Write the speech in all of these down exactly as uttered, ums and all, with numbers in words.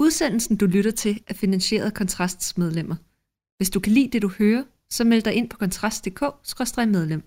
Udsendelsen, du lytter til, er finansieret af Kontrasts medlemmer. Hvis du kan lide det, du hører, så meld dig ind på kontrast punktum d k skråstreg medlem.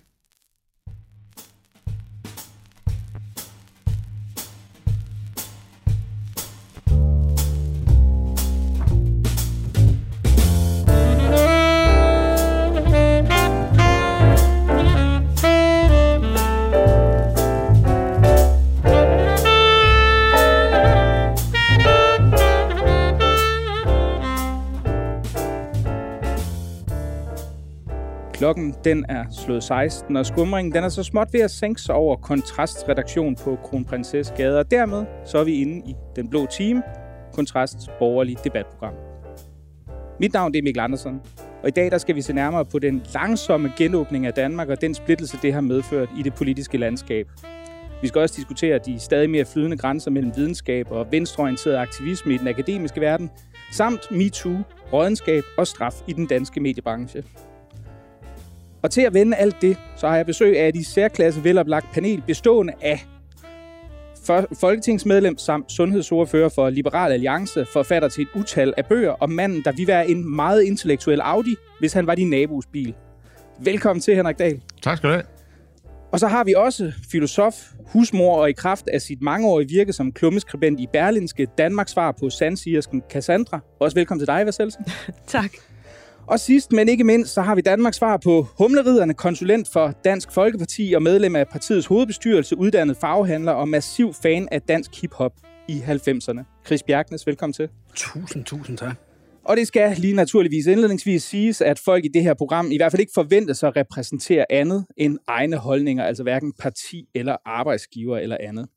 Klokken den er slået seksten, og skumringen den er så småt ved at sænke sig over Kontrasts redaktion på Kronprinsessegade, og dermed så er vi inde i Den Blå Time, Kontrasts borgerlige debatprogram. Mit navn det er Mikkel Andersen, og i dag der skal vi se nærmere på den langsomme genåbning af Danmark og den splittelse, det har medført i det politiske landskab. Vi skal også diskutere de stadig mere flydende grænser mellem videnskab og venstreorienteret aktivisme i den akademiske verden, samt MeToo, rådenskab og straf i den danske mediebranche. Og til at vende alt det, så har jeg besøg af et særklasse veloplagt panel bestående af folketingsmedlem samt sundhedsordfører for Liberal Alliance, forfatter til et utal af bøger, og manden, der vil være en meget intellektuel Audi, hvis han var din nabos bil. Velkommen til, Henrik Dahl. Tak skal du have. Og så har vi også filosof, husmor og i kraft af sit mangeårige virke som klummeskribent i Berlingske, Danmarks svar på sandsigersken Cassandra. Også velkommen til dig, Vasselsen. Tak. Og sidst, men ikke mindst, så har vi Danmarks svar på humleridderne, konsulent for Dansk Folkeparti og medlem af partiets hovedbestyrelse, uddannet farvehandler og massiv fan af dansk hiphop i halvfemserne. Chris Bjerknes, velkommen til. Tusind, tusind tak. Og det skal lige naturligvis indledningsvis siges, at folk i det her program i hvert fald ikke forventes at repræsentere andet end egne holdninger, altså hverken parti eller arbejdsgiver eller andet.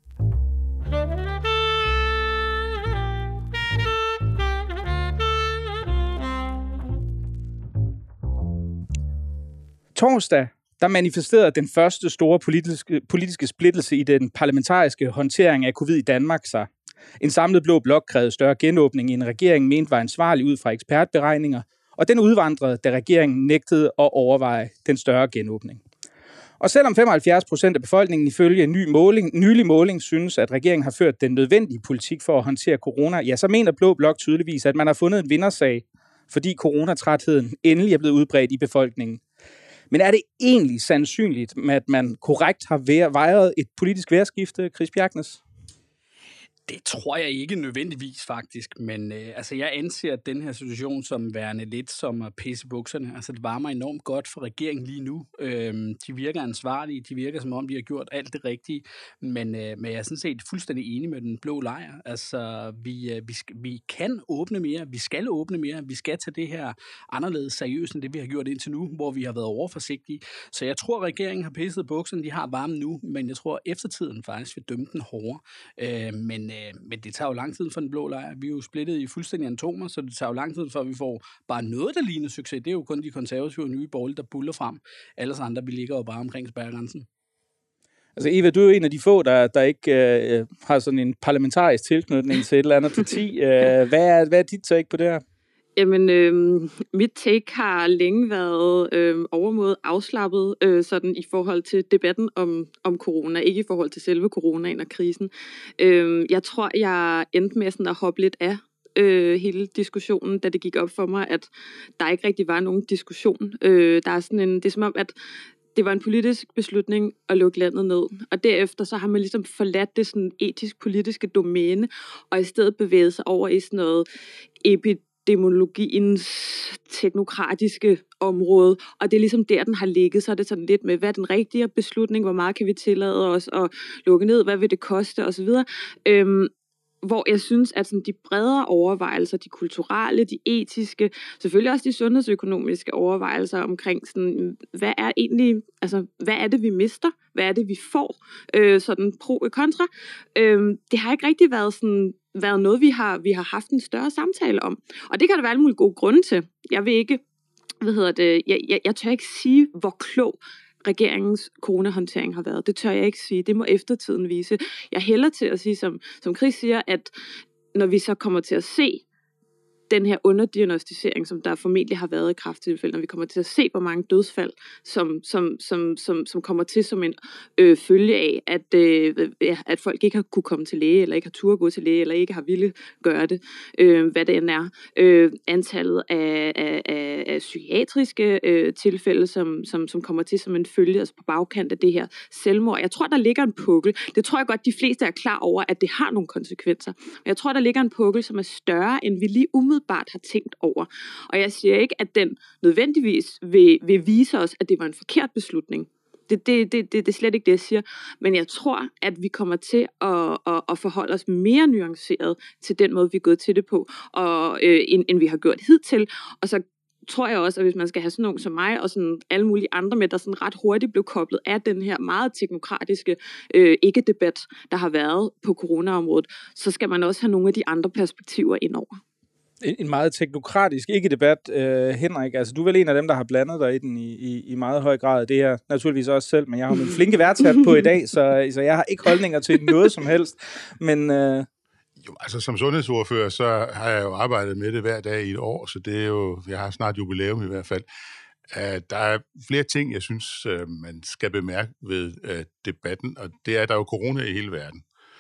Torsdag, der manifesterede den første store politiske, politiske splittelse i den parlamentariske håndtering af covid i Danmark sig. En samlet blå blok krævede større genåbning, end regeringen mente var ansvarlig ud fra ekspertberegninger, og den udvandrede, da regeringen nægtede at overveje den større genåbning. Og selvom femoghalvfjerds procent af befolkningen ifølge en ny måling, nylig måling synes, at regeringen har ført den nødvendige politik for at håndtere corona, ja, så mener blå blok tydeligvis, at man har fundet en vindersag, fordi coronatrætheden endelig er blevet udbredt i befolkningen. Men er det egentlig sandsynligt, at man korrekt har vejret et politisk vejrskifte, Chris Bjerknes? Det tror jeg ikke nødvendigvis faktisk, men øh, altså jeg anser den her situation som værende lidt som at pisse bukserne. Altså det varmer enormt godt for regeringen lige nu. Øhm, de virker ansvarlige, de virker som om de har gjort alt det rigtige, men, øh, men jeg er sådan set fuldstændig enig med den blå lejr. Altså vi, øh, vi, sk- vi kan åbne mere, vi skal åbne mere, vi skal tage det her anderledes seriøst end det vi har gjort indtil nu, hvor vi har været overforsigtige. Så jeg tror regeringen har pisset bukserne, de har varmen nu, men jeg tror eftertiden faktisk vil dømme den hårdere. Øh, men Men det tager jo lang tid for den blå lejr. Vi er jo splittet i fuldstændig atomer, så det tager jo lang tid, før vi får bare noget, der ligner succes. Det er jo kun de konservative og nye borgerlige, der buller frem. Alle andre, vi ligger jo bare omkring spærregrænsen. Altså Eva, du er jo en af de få, der, der ikke øh, har sådan en parlamentarisk tilknytning til et eller andet parti. Øh, hvad, er, hvad er dit take på det her? Jamen, øh, mit take har længe været øh, overmåde afslappet øh, sådan i forhold til debatten om, om corona, ikke i forhold til selve coronaen og krisen. Øh, jeg tror, jeg endte med sådan at hoppe lidt af øh, hele diskussionen, da det gik op for mig, at der ikke rigtig var nogen diskussion. Øh, der er sådan en, det er som om, at det var en politisk beslutning at lukke landet ned, og derefter så har man ligesom forladt det sådan etisk-politiske domæne, og i stedet bevæget sig over i sådan noget epidemi, demologiens teknokratiske område, og det er ligesom der, den har ligget, så er det sådan lidt med, hvad er den rigtige beslutning, hvor meget kan vi tillade os at lukke ned, hvad vil det koste, osv. Øhm, hvor jeg synes, at sådan de bredere overvejelser, de kulturelle, de etiske, selvfølgelig også de sundhedsøkonomiske overvejelser omkring sådan, hvad er egentlig, altså, hvad er det, vi mister? Hvad er det, vi får? Øh, sådan pro og kontra. Øh, det har ikke rigtig været sådan, været noget, vi har, vi har haft en større samtale om. Og det kan der være alle mulige gode grunde til. Jeg vil ikke, hvad hedder det, jeg, jeg, jeg tør ikke sige, hvor klog regeringens coronahåndtering har været. Det tør jeg ikke sige. Det må eftertiden vise. Jeg hælder til at sige, som, som Chris siger, at når vi så kommer til at se den her underdiagnostisering, som der formentlig har været i kræfttilfælde, når vi kommer til at se, hvor mange dødsfald, som, som, som, som, som kommer til som en øh, følge af, at, øh, at folk ikke har kunne komme til læge, eller ikke har tur at gå til læge, eller ikke har ville gøre det, øh, hvad det end er. Øh, antallet af, af, af, af psykiatriske øh, tilfælde, som, som, som kommer til som en følge, altså på bagkant af det her selvmord. Jeg tror, der ligger en pukkel. Det tror jeg godt, de fleste er klar over, at det har nogle konsekvenser. Men jeg tror, der ligger en pukkel, som er større, end vi lige umiddelbart har tænkt over. Og jeg siger ikke, at den nødvendigvis vil, vil vise os, at det var en forkert beslutning. Det, det, det, det, det er slet ikke det, jeg siger. Men jeg tror, at vi kommer til at, at, at forholde os mere nuanceret til den måde, vi er gået til det på, og, øh, end, end vi har gjort hidtil. Og så tror jeg også, at hvis man skal have sådan nogen som mig, og sådan alle mulige andre med, der sådan ret hurtigt blev koblet af den her meget teknokratiske øh, ikke-debat, der har været på coronaområdet, så skal man også have nogle af de andre perspektiver indover. En meget teknokratisk ikke-debat, øh, Henrik. Altså, du er vel en af dem, der har blandet dig i den i, i, i meget høj grad. Det er jeg naturligvis også selv, men jeg har min flinke værtshat på i dag, så, så jeg har ikke holdninger til noget som helst. Men øh... jo, altså som sundhedsordfører, så har jeg jo arbejdet med det hver dag i et år, så det er jo, jeg har snart jubilæum i hvert fald. Uh, der er flere ting, jeg synes, uh, man skal bemærke ved uh, debatten, og det er, at der er jo corona i hele verden.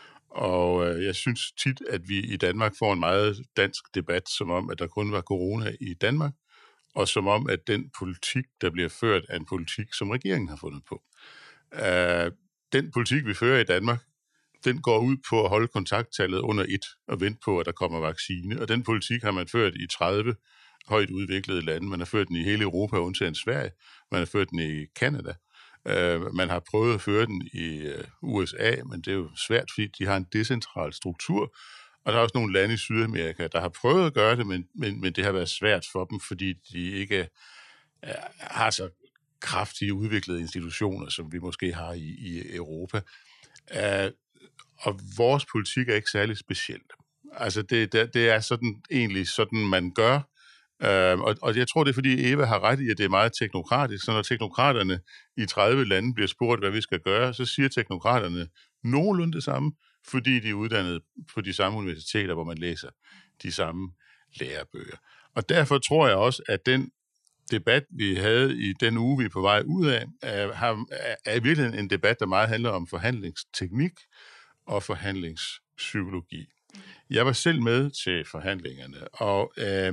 Og øh, jeg synes tit, at vi i Danmark får en meget dansk debat, som om, at der kun var corona i Danmark, og som om, at den politik, der bliver ført, er en politik, som regeringen har fundet på. Øh, den politik, vi fører i Danmark, den går ud på at holde kontakttallet under et og vente på, at der kommer vaccine. Og den politik har man ført i tredive højt udviklede lande. Man har ført den i hele Europa, undtagen Sverige. Man har ført den i Canada. Uh, man har prøvet at føre den i uh, U S A, men det er jo svært, fordi de har en decentral struktur, og der er også nogle lande i Sydamerika, der har prøvet at gøre det, men, men, men det har været svært for dem, fordi de ikke uh, har så kraftige udviklede institutioner, som vi måske har i, i Europa. Uh, og vores politik er ikke særlig speciel. Altså det, det, det er sådan egentlig sådan, man gør. Uh, og, og jeg tror, det er, fordi Eva har ret i, at det er meget teknokratisk. Så når teknokraterne i tredive lande bliver spurgt, hvad vi skal gøre, så siger teknokraterne nogenlunde det samme, fordi de er uddannet på de samme universiteter, hvor man læser de samme lærebøger. Og derfor tror jeg også, at den debat, vi havde i den uge, vi er på vej ud af, er, er i virkeligheden en debat, der meget handler om forhandlingsteknik og forhandlingspsykologi. Jeg var selv med til forhandlingerne, og øh,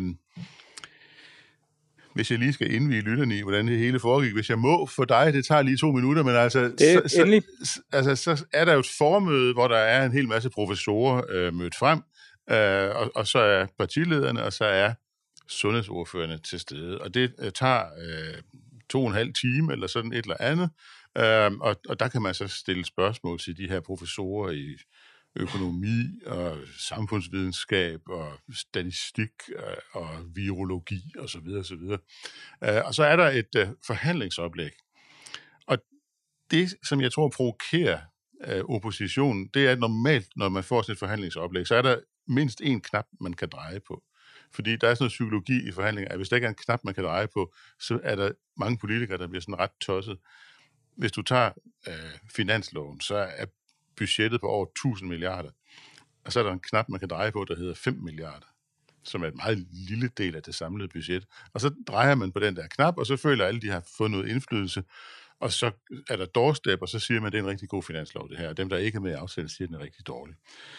hvis jeg lige skal indvige lytterne i, hvordan det hele foregik, hvis jeg må for dig, det tager lige to minutter, men altså, det så, så, altså, så er der jo et formøde, hvor der er en hel masse professorer øh, mødt frem, øh, og, og så er partilederne, og så er sundhedsordførerne til stede, og det øh, tager øh, to og en halv time, eller sådan et eller andet, øh, og, og der kan man så stille spørgsmål til de her professorer i økonomi og samfundsvidenskab og statistik og virologi og så videre, så videre. Og så er der et forhandlingsoplæg. Og det, som jeg tror provokerer oppositionen, det er, at normalt, når man får sådan et forhandlingsoplæg, så er der mindst en knap, man kan dreje på. Fordi der er sådan noget psykologi i forhandlinger, at hvis der ikke er en knap, man kan dreje på, så er der mange politikere, der bliver sådan ret tosset. Hvis du tager øh, finansloven, så er budgettet på over tusind milliarder, og så er der en knap, man kan dreje på, der hedder fem milliarder, som er et meget lille del af det samlede budget. Og så drejer man på den der knap, og så føler alle, de har fået noget indflydelse, og så er der doorstep, og så siger man, at det er en rigtig god finanslov, det her. Og dem, der ikke er med i aftalen, siger, at den er rigtig dårlig.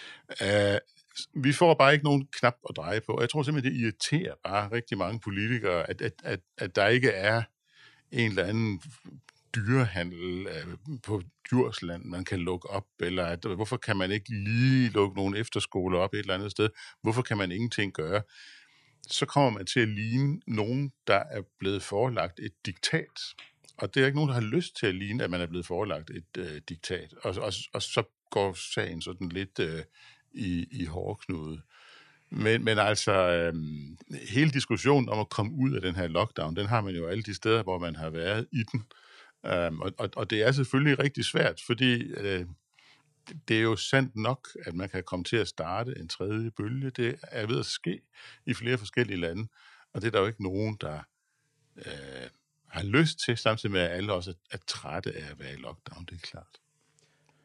Uh, vi får bare ikke nogen knap at dreje på, og jeg tror simpelthen, det irriterer bare rigtig mange politikere, at, at, at, at der ikke er en eller anden dyrehandel uh, på Djursland, man kan lukke op, eller at, hvorfor kan man ikke lige lukke nogle efterskoler op et eller andet sted? Hvorfor kan man ingenting gøre? Så kommer man til at ligne nogen, der er blevet forelagt et diktat. Og det er ikke nogen, der har lyst til at ligne, at man er blevet forelagt et øh, diktat. Og, og, og så går sagen sådan lidt øh, i, i hårdknude. Men, men altså, øh, hele diskussionen om at komme ud af den her lockdown, den har man jo alle de steder, hvor man har været i den. Um, og, og, og det er selvfølgelig rigtig svært, fordi øh, det er jo sandt nok, at man kan komme til at starte en tredje bølge. Det er ved at ske i flere forskellige lande, og det er der jo ikke nogen, der øh, har lyst til, samtidig med at alle også er, er trætte af at være i lockdown, det er klart.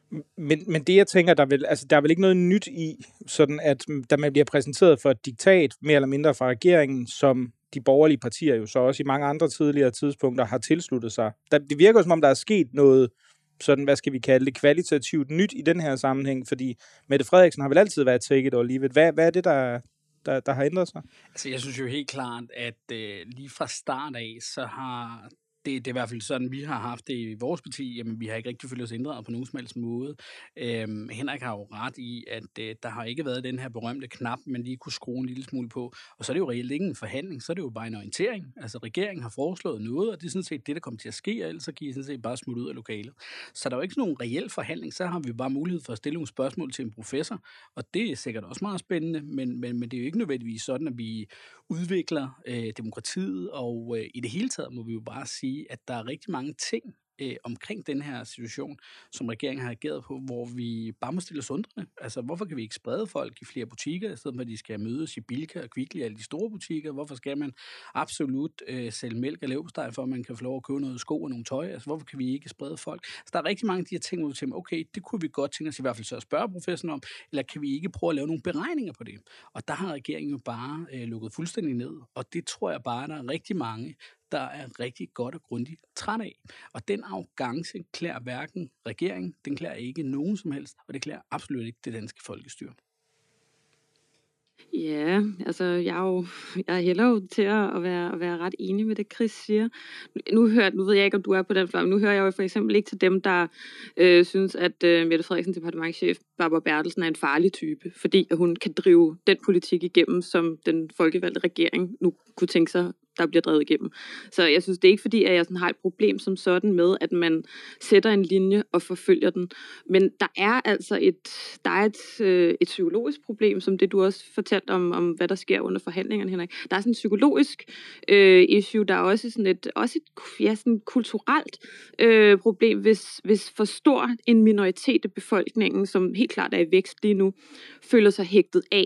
Men, men det, jeg tænker, der er, vel, altså, der er vel ikke noget nyt i, sådan at da man bliver præsenteret for et diktat, mere eller mindre fra regeringen, som de borgerlige partier jo så også i mange andre tidligere tidspunkter har tilsluttet sig. Der, det virker som om, der er sket noget, sådan, hvad skal vi kalde det, kvalitativt nyt i den her sammenhæng, fordi Mette Frederiksen har vel altid været take it or leave it. Hvad, hvad er det, der, der, der har ændret sig? Altså, jeg synes jo helt klart, at øh, lige fra start af, så har det, det er i hvert fald sådan, vi har haft det i vores parti, jamen vi har ikke rigtig følt os inddraget på nogen som helst måde. Øhm, Henrik har jo ret i, at øh, der har ikke været den her berømte knap, man lige kunne skrue en lille smule på, og så er det jo reelt ikke en forhandling, så er det jo bare en orientering. Altså regeringen har foreslået noget, og det er sådan set det, der kommer til at ske, og ellers så kan I sådan set bare smutte ud af lokalet. Så der er jo ikke sådan nogen reel forhandling, så har vi bare mulighed for at stille nogle spørgsmål til en professor, og det er sikkert også meget spændende, men, men, men det er jo ikke nødvendigvis sådan, at vi udvikler øh, demokratiet, og øh, i det hele taget må vi jo bare sige, at der er rigtig mange ting øh, omkring den her situation, som regeringen har ageret på, hvor vi bare må stille os undrende. Altså, hvorfor kan vi ikke sprede folk i flere butikker, i stedet for at de skal mødes i Bilka og Kvickly, alle de store butikker? Hvorfor skal man absolut øh, sælge mælk og leverpostej, for at man kan få lov at købe noget sko og nogle tøj? Altså, hvorfor kan vi ikke sprede folk? Så der er rigtig mange af de her ting, hvor vi tænker, okay, det kunne vi godt tænke os i hvert fald så at spørge professoren om, eller kan vi ikke prøve at lave nogle beregninger på det? Og der har regeringen jo bare øh, lukket fuldstændig ned, og det tror jeg bare, der er rigtig mange, der er rigtig godt og grundigt træt af. Og den arrogance klæder hverken regeringen, den klæder ikke nogen som helst, og det klæder absolut ikke det danske folkestyre. Ja, altså jeg er jo jeg hælder jo til at være, at være ret enig med det, Chris siger. Nu, hører, nu ved jeg ikke, om du er på den fløj, men nu hører jeg jo for eksempel ikke til dem, der øh, synes, at øh, Mette Frederiksen, departementschef Barbara Bertelsen, er en farlig type, fordi at hun kan drive den politik igennem, som den folkevalgte regering nu kunne tænke sig, der bliver drevet igennem. Så jeg synes, det er ikke fordi, at jeg sådan har et problem som sådan med, at man sætter en linje og forfølger den. Men der er altså et, der er et, øh, et psykologisk problem, som det du også fortalte om, om, hvad der sker under forhandlingerne, Henrik. Der er sådan et psykologisk øh, issue, der er også sådan et, også et ja, sådan kulturelt øh, problem, hvis, hvis for stor en minoritet af befolkningen, som helt klart er i vækst lige nu, føler sig hægtet af.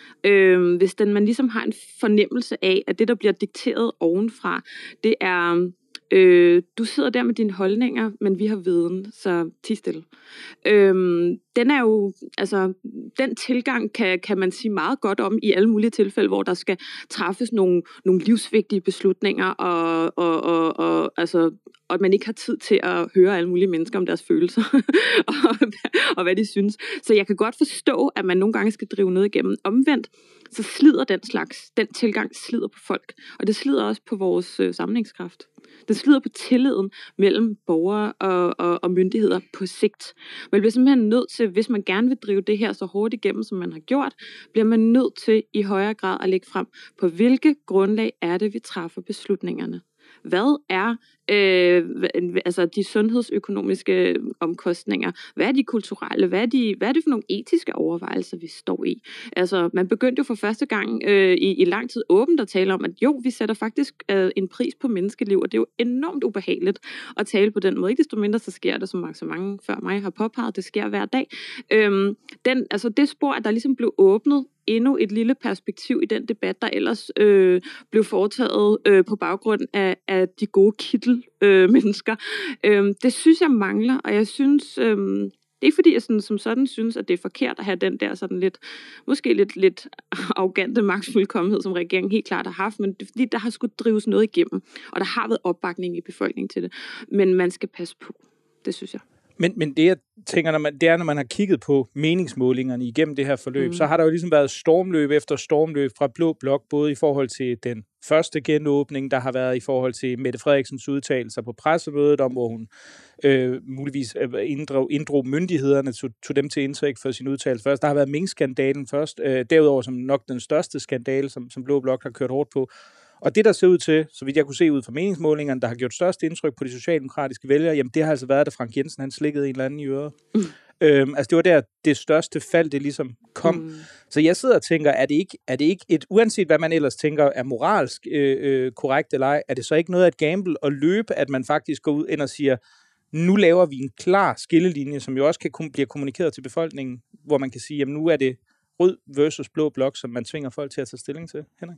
Øh, hvis den, man ligesom har en fornemmelse af, at det, der bliver dikteret ovenfra, det er, øh, du sidder der med dine holdninger, men vi har viden, så tig stille. Øh, den er jo, altså, den tilgang kan, kan man sige meget godt om i alle mulige tilfælde, hvor der skal træffes nogle, nogle livsvigtige beslutninger, og, og, og, og altså, og at man ikke har tid til at høre alle mulige mennesker om deres følelser, og, og hvad de synes. Så jeg kan godt forstå, at man nogle gange skal drive noget igennem. Omvendt, så slider den slags, den tilgang slider på folk, og det slider også på vores øh, sammenhængskraft. Det slider på tilliden mellem borgere og, og, og myndigheder på sigt. Man bliver simpelthen nødt til, hvis man gerne vil drive det her så hårdt igennem, som man har gjort, bliver man nødt til i højere grad at lægge frem, på hvilke grundlag er det, vi træffer beslutningerne. Hvad er øh, altså de sundhedsøkonomiske omkostninger? Hvad er de kulturelle? Hvad er, de, hvad er det for nogle etiske overvejelser, vi står i? Altså, man begyndte jo for første gang øh, i, i lang tid åbent at tale om, at jo, vi sætter faktisk øh, en pris på menneskeliv, og det er jo enormt ubehageligt at tale på den måde. Ikke desto mindre, så sker det, som så mange før mig har påpeget, det sker hver dag. Øhm, den, altså det spor, at der ligesom blev åbnet endnu et lille perspektiv i den debat, der ellers øh, blev foretaget øh, på baggrund af, af de gode kittel-mennesker. Øh, øh, det synes jeg mangler, og jeg synes, øh, det er ikke fordi, jeg sådan, som sådan synes, at det er forkert at have den der sådan lidt, måske lidt, lidt arrogante magtfuldkommenhed, som regeringen helt klart har haft, men det er fordi, der har skulle drives noget igennem, og der har været opbakning i befolkningen til det. Men man skal passe på, det synes jeg. Men, men det, jeg tænker, når man, det er, når man har kigget på meningsmålingerne igennem det her forløb, mm. så har der jo ligesom været stormløb efter stormløb fra Blå Blok, både i forhold til den første genåbning, der har været i forhold til Mette Frederiksens udtalelser på pressemødet, om hvor hun øh, muligvis inddrog, inddrog myndighederne, tog, tog dem til indtryk for sin udtalelse først. Der har været minkskandalen først, øh, derudover som nok den største skandale, som, som Blå Blok har kørt hårdt på. Og det, der ser ud til, så vidt jeg kunne se ud fra meningsmålingerne, der har gjort størst indtryk på de socialdemokratiske vælgere, jamen det har altså været, da Frank Jensen han slikkede en eller anden i øret. Mm. Øhm, altså det var der, det største fald, det ligesom kom. Mm. Så jeg sidder og tænker, er det ikke, er det ikke et, uanset hvad man ellers tænker er moralsk øh, øh, korrekt eller ej, er det så ikke noget af et gamble at løbe, at man faktisk går ud ind og siger, nu laver vi en klar skillelinje, som jo også kan blive kommunikeret til befolkningen, hvor man kan sige, jamen nu er det rød versus blå blok, som man tvinger folk til at tage stilling til. Henrik?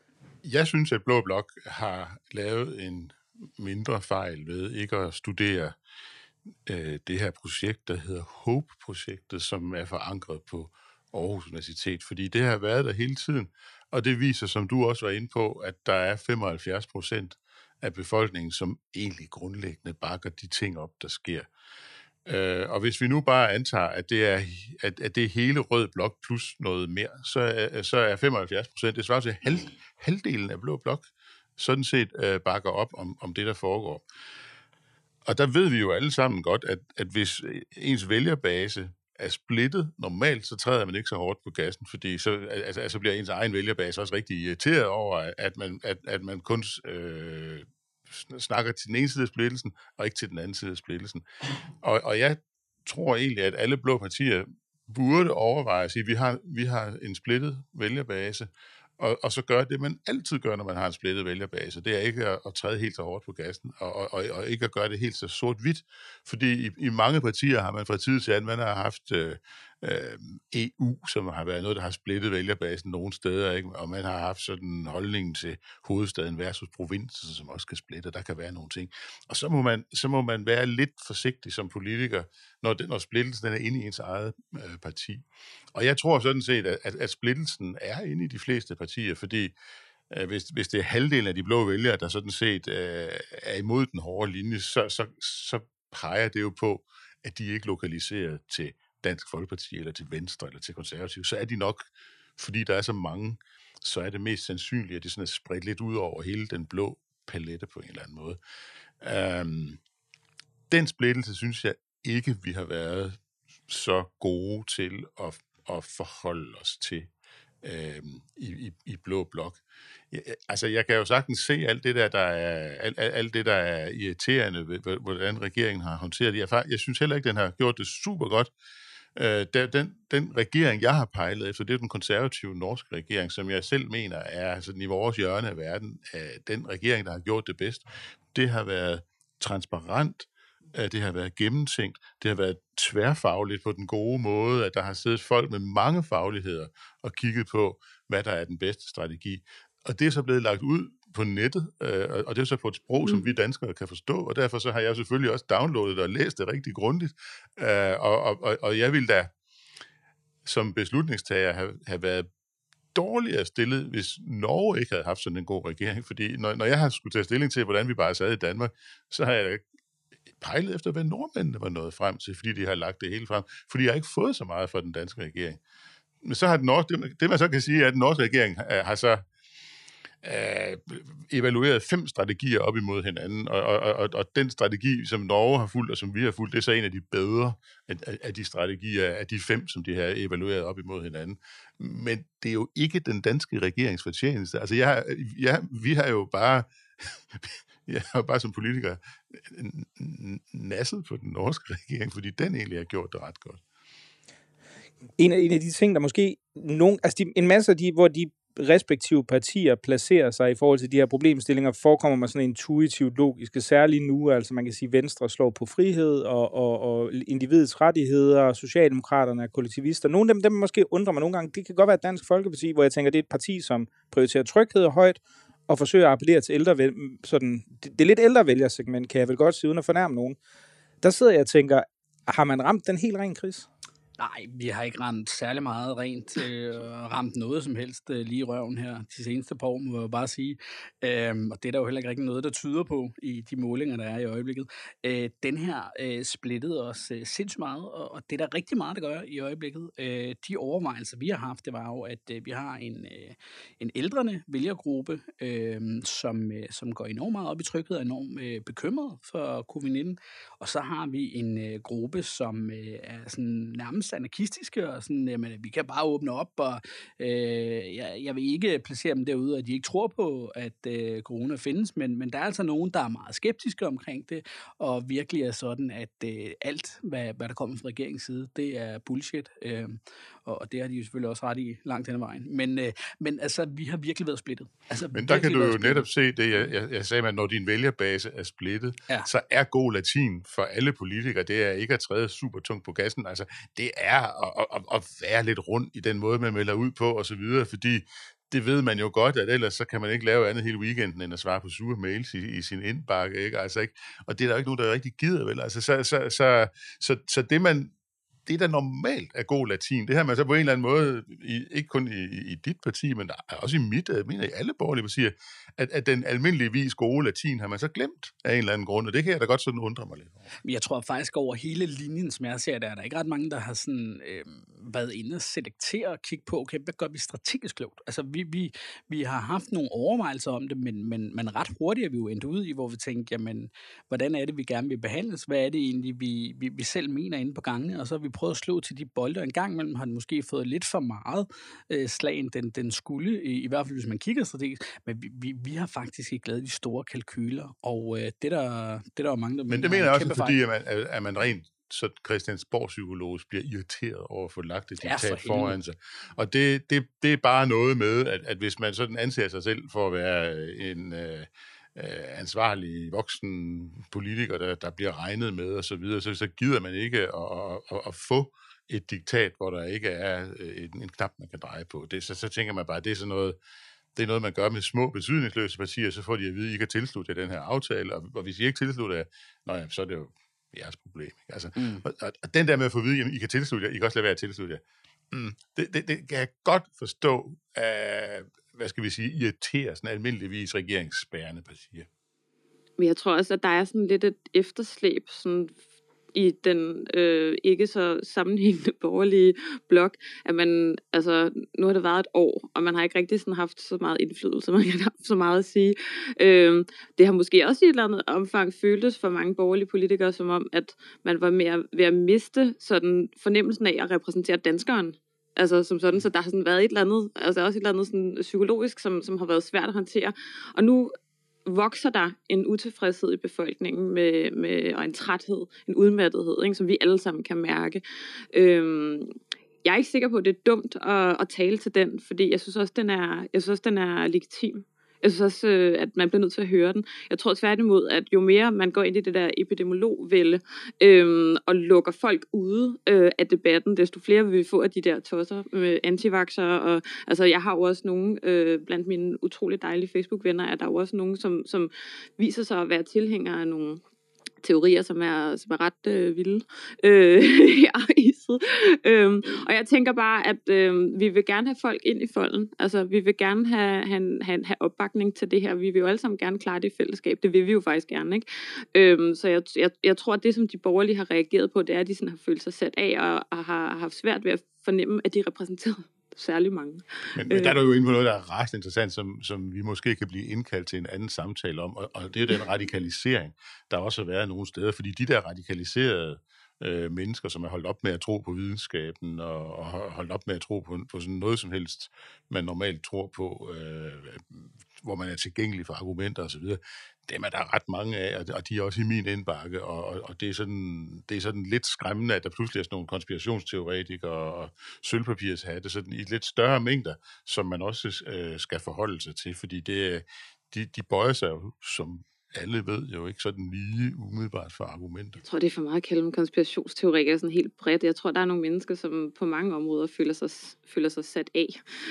Jeg synes, at Blå Blok har lavet en mindre fejl ved ikke at studere øh, det her projekt, der hedder HOPE-projektet, som er forankret på Aarhus Universitet, fordi det har været der hele tiden, og det viser, som du også var inde på, at der er femoghalvfjerds procent af befolkningen, som egentlig grundlæggende bakker de ting op, der sker. Øh, og hvis vi nu bare antager, at det er, at, at det er hele rød blok plus noget mere, så er, så er femoghalvfjerds procent, det svarer til halv, halvdelen af blå blok, sådan set øh, bakker op om, om det, der foregår. Og der ved vi jo alle sammen godt, at, at hvis ens vælgerbase er splittet, normalt så træder man ikke så hårdt på gassen, fordi så altså, altså bliver ens egen vælgerbase også rigtig irriteret over, at man, at, at man kun øh, snakker til den ene side af splittelsen, og ikke til den anden side af splittelsen. Og, og jeg tror egentlig, at alle blå partier burde overveje at sige, at vi har, vi har en splittet vælgerbase, og, og så gør det, man altid gør, når man har en splittet vælgerbase. Det er ikke at, at træde helt så hårdt på gassen, og, og, og ikke at gøre det helt så sort-hvidt, fordi i, i mange partier har man fra tid til anden, man har haft øh, øh, E U, som har været noget, der har splittet vælgerbasen nogle steder, ikke? Og man har haft sådan en holdning til hovedstaden versus provinsen, som også kan splitte, der kan være nogle ting. Og så må man, så må man være lidt forsigtig som politiker, når, den, når splittelsen er inde i ens eget øh, parti. Og jeg tror sådan set, at, at, at splittelsen er inde i de fleste partier, fordi øh, hvis, hvis det er halvdelen af de blå vælgere, der sådan set øh, er imod den hårde linje, så, så, så peger det jo på, at de ikke er lokaliseret til Dansk Folkeparti, eller til Venstre, eller til Konservative. Så er de nok, fordi der er så mange, så er det mest sandsynligt, at det sådan er spredt lidt ud over hele den blå palette på en eller anden måde. Øhm, den splittelse synes jeg ikke, vi har været så gode til at, at forholde os til øhm, i, i, i blå blok. Jeg, altså, jeg kan jo sagtens se alt det der, der er, alt, alt det, der er irriterende ved, hvordan regeringen har håndteret det. Jeg, jeg synes heller ikke, den har gjort det super godt. Øh, den, den regering, jeg har pejlet efter, det er den konservative norske regering, som jeg selv mener er sådan i vores hjørne af verden, den regering, der har gjort det bedst. Det har været transparent, det har været gennemtænkt, det har været tværfagligt på den gode måde, at der har siddet folk med mange fagligheder og kigget på, hvad der er den bedste strategi. Og det er så blevet lagt ud på nettet, øh, og det er så på et sprog, som vi danskere kan forstå, og derfor så har jeg selvfølgelig også downloadet og læst det rigtig grundigt, øh, og, og, og jeg ville da som beslutningstager have, have været dårligere stillet, hvis Norge ikke havde haft sådan en god regering, fordi når, når jeg har skulle tage stilling til, hvordan vi bare sad i Danmark, så har jeg pejlet efter, hvad nordmændene var nået frem til, fordi de har lagt det hele frem, fordi jeg har ikke fået så meget fra den danske regering. Men så har den norske, det, det man så kan sige, er, at den norske regering har så øh, evalueret fem strategier op imod hinanden, og, og, og, og den strategi, som Norge har fulgt, og som vi har fulgt, det er så en af de bedre af, af de strategier, af de fem, som de har evalueret op imod hinanden. Men det er jo ikke den danske regerings fortjeneste. Altså, jeg, jeg, vi har jo bare... Jeg har bare som politiker nasset på den norske regering, fordi den egentlig har gjort det ret godt. En af, en af de ting, der måske... Nogen, altså de, en masse af de, hvor de respektive partier placerer sig i forhold til de her problemstillinger, forekommer mig sådan intuitivt logiske, særligt nu, altså man kan sige, Venstre slår på frihed og, og, og individets rettigheder, og Socialdemokraterne er kollektivister. Nogle af dem, dem måske undrer mig nogle gange. Det kan godt være Dansk Folkeparti, hvor jeg tænker, det er et parti, som prioriterer tryghed højt, og forsøger at appellere til ældre, sådan, det, det er lidt ældre vælgersegment, kan jeg vel godt sige, uden at fornærme nogen. Der sidder jeg og tænker, har man ramt den helt ren kris? Nej, vi har ikke ramt særlig meget rent, øh, ramt noget som helst øh, lige i røven her de seneste par år, må jeg bare sige. Øhm, og det er der jo heller ikke rigtig noget, der tyder på i de målinger, der er i øjeblikket. Øh, den her øh, splittede os øh, sindssygt meget, og, og det er der rigtig meget, der gør i øjeblikket. Øh, de overvejelser, vi har haft, det var jo, at øh, vi har en, øh, en ældrende vælgergruppe, øh, som, øh, som går enormt meget op i trykket og er enormt øh, bekymret for covid nitten. Og så har vi en øh, gruppe, som øh, er sådan nærmest anarkistiske, og sådan, jamen, vi kan bare åbne op, og øh, jeg, jeg vil ikke placere dem derude, at de ikke tror på, at øh, corona findes, men, men der er altså nogen, der er meget skeptiske omkring det, og virkelig er sådan, at øh, alt, hvad, hvad der kommer fra regeringens side, det er bullshit, øh, og, og det har de jo selvfølgelig også ret i langt hen ad vejen. Men, øh, men altså, vi har virkelig været splittet. Altså, men der kan du jo netop se det, jeg, jeg, jeg sagde, at når din vælgerbase er splittet, ja. Så er god latin for alle politikere, det er ikke at træde super tungt på gassen, altså det er at, at, at være lidt rundt i den måde, man melder ud på, og så videre, fordi det ved man jo godt, at ellers så kan man ikke lave andet hele weekenden, end at svare på sure mails i, i sin indbakke, ikke? Altså, ikke? Og det er der jo ikke nogen, der rigtig gider, vel? Altså, så, så, så, så, så det, man, det, der normalt er god latin, det har man så på en eller anden måde, i, ikke kun i, i dit parti, men også i mit, jeg mener i alle borgerlige partier, at, at den almindeligvis gode latin har man så glemt af en eller anden grund, og det kan jeg da godt sådan undre mig lidt over. Jeg tror faktisk over hele linjen, som jeg ser, der er der ikke ret mange, der har sådan, øh, været inde og selektere og kigge på, okay, hvad gør vi strategisk klogt? Altså, vi, vi, vi har haft nogle overvejelser om det, men, men, men ret hurtigt er vi jo endt ud i, hvor vi tænker, jamen, hvordan er det, vi gerne vil behandles? Hvad er det egentlig, vi, vi, vi selv mener inde på gangene? Og så har vi prøvet at slå til de bolde, og en gang imellem har den måske fået lidt for meget øh, slag, end den, den skulle, i, i hvert fald hvis man kigger strategisk, men vi, vi, vi har faktisk ikke lavet de store kalkyler, og øh, det, der, det der er mange, der men det mener jeg også, fordi at man, at man rent så Christiansborg-psykologisk bliver irriteret over at få lagt et diktat for foran sig. Og det, det, det er bare noget med, at, at hvis man sådan anser sig selv for at være en øh, øh, ansvarlig voksen politiker, der, der bliver regnet med og så videre, så, så gider man ikke at, at, at, at få et diktat, hvor der ikke er en, en knap, man kan dreje på. Det, så, så tænker man bare, at det er sådan noget, det er noget, man gør med små, betydningsløse partier, så får de at vide, at I kan tilslutte jer den her aftale, og, og hvis I ikke tilslutter jer, nå ja, så er det jo jeres problem. Altså, mm. og, og den der med at få at vide, at I kan tilslutte jer, I kan også lade være at tilslutte jer, mm, det, det, det kan jeg godt forstå, at, hvad skal vi sige, irriterer sådan almindeligvis regeringsbærende partier. Men jeg tror også, at der er sådan lidt et efterslæb sådan i den øh, ikke så sammenhængende borgerlige blok, at man, altså, nu har det været et år, og man har ikke rigtig sådan haft så meget indflydelse, man har haft så meget at sige. Øh, det har måske også i et eller andet omfang føltes for mange borgerlige politikere, som om, at man var mere ved at miste sådan fornemmelsen af at repræsentere danskeren. Altså som sådan, så der har sådan været et eller andet, altså også et eller andet sådan psykologisk, som, som har været svært at håndtere. Og nu vokser der en utilfredshed i befolkningen med, med, og en træthed, en udmattethed, ikke, som vi alle sammen kan mærke. Øhm, jeg er ikke sikker på, at det er dumt at, at tale til den, fordi jeg synes også, den er, jeg synes også, den er legitim. Jeg synes også, at man bliver nødt til at høre den. Jeg tror tværtimod, at jo mere man går ind i det der epidemiologvælde øhm, og lukker folk ude øh, af debatten, desto flere vil vi få af de der tosser med antivaxere. Og, altså, jeg har jo også nogle, øh, blandt mine utrolig dejlige Facebook-venner, er der jo også nogle, som, som viser sig at være tilhængere af nogle teorier, som er, som er ret øh, vilde øh, øhm, og jeg tænker bare, at øh, vi vil gerne have folk ind i folden. Altså, vi vil gerne have, have, have, have opbakning til det her. Vi vil jo alle sammen gerne klare det i fællesskab. Det vil vi jo faktisk gerne, ikke? Øhm, så jeg, jeg, jeg tror, at det, som de borgerlige har reageret på, det er, at de sådan har følt sig sat af og, og har, har haft svært ved at fornemme, at de repræsenterer særlig mange. Men, men der er du jo inde på noget, der er ret interessant, som, som vi måske kan blive indkaldt til en anden samtale om, og, og det er den radikalisering, der også har været nogle steder, fordi de der radikaliserede øh, mennesker, som er holdt op med at tro på videnskaben, og, og holdt op med at tro på, på sådan noget som helst, man normalt tror på, øh, hvor man er tilgængelig for argumenter osv., dem er der ret mange af, og de er også i min indbakke, og, og, og det, er sådan, det er sådan lidt skræmmende, at der pludselig er sådan nogle konspirationsteoretikere og sølvpapirshatte, sådan i lidt større mængder, som man også øh, skal forholde sig til, fordi det, de, de bøjer sig jo, som alle ved jo ikke sådan lige umiddelbart for argumenter. Jeg tror, det er for meget at kalde dem konspirationsteorikere sådan helt bredt. Jeg tror, der er nogle mennesker, som på mange områder føler sig, føler sig sat af.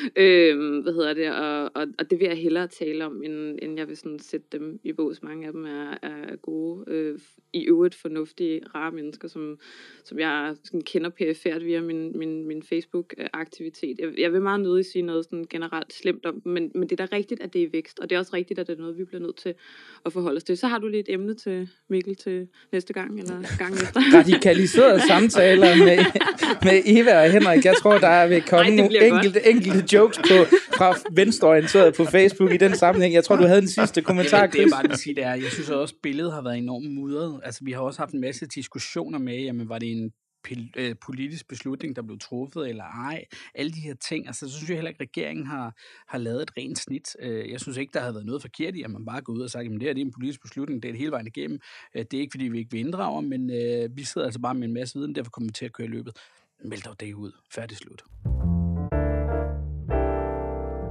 Øh, hvad hedder det? Og, og, og det vil jeg hellere tale om, end, end jeg vil sådan sætte dem i bås. Mange af dem er, er gode, øh, i øvrigt fornuftige, rare mennesker, som, som jeg sådan kender perifært via min, min, min Facebook-aktivitet. Jeg, jeg vil meget nødig sige noget sådan generelt slemt om dem, men, men det er da rigtigt, at det er i vækst, og det er også rigtigt, at det er noget, vi bliver nødt til at forholde os til. Så har du lige et emne til Mikkel til næste gang, eller gang efter. Radikaliserede samtaler med, med Eva og Henrik. Jeg tror, der vil komme Ej, nogle enkelte, enkelte jokes på, fra venstreorienteret på Facebook i den sammenhæng. Jeg tror, du havde den sidste kommentar, Chris. Det er bare det sige, det er. Jeg synes også, billedet har været enormt mudret. Altså, vi har også haft en masse diskussioner med, jamen, var det en politisk beslutning, der blev truffet, eller ej. Alle de her ting. Altså, så synes jeg heller ikke, at regeringen har, har lavet et rent snit. Jeg synes ikke, der har været noget forkert i, at man bare går ud og sagt, at det her det er en politisk beslutning, det er det hele vejen igennem. Det er ikke, fordi vi ikke vil inddrage, men øh, vi sidder altså bare med en masse viden, derfor kommer vi til at køre løbet. Meld dog det ud. Færdig slut.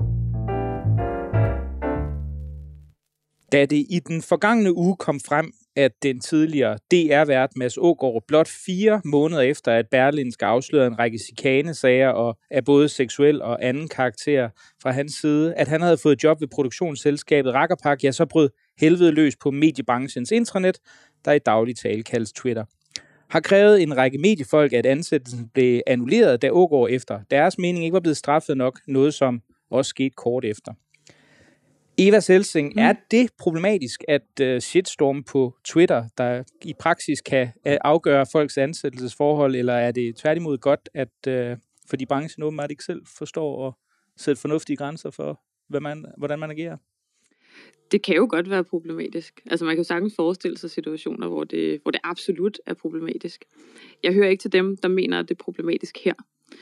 Da det i den forgangne uge kom frem, at den tidligere D R-vært Mads Aagaard blot fire måneder efter, at Berlingske afslørede en række chikanesager og af både seksuel og anden karakter fra hans side, at han havde fået job ved produktionsselskabet Rakkerpak, ja, så brød helvede løs på mediebranchens intranet, der i daglig tale kaldes Twitter. Har krævet en række mediefolk, at ansættelsen blev annulleret, da Aagaard efter deres mening ikke var blevet straffet nok, noget som også skete kort efter. Eva Selsing, mm. er det problematisk, at uh, shitstorm på Twitter, der i praksis kan uh, afgøre folks ansættelsesforhold, eller er det tværtimod godt, at uh, fordi branchen åbenbart ikke selv forstår at sætte fornuftige grænser for, hvad man, hvordan man agerer? Det kan jo godt være problematisk. Altså man kan jo sagtens forestille sig situationer, hvor det, hvor det absolut er problematisk. Jeg hører ikke til dem, der mener, at det er problematisk her.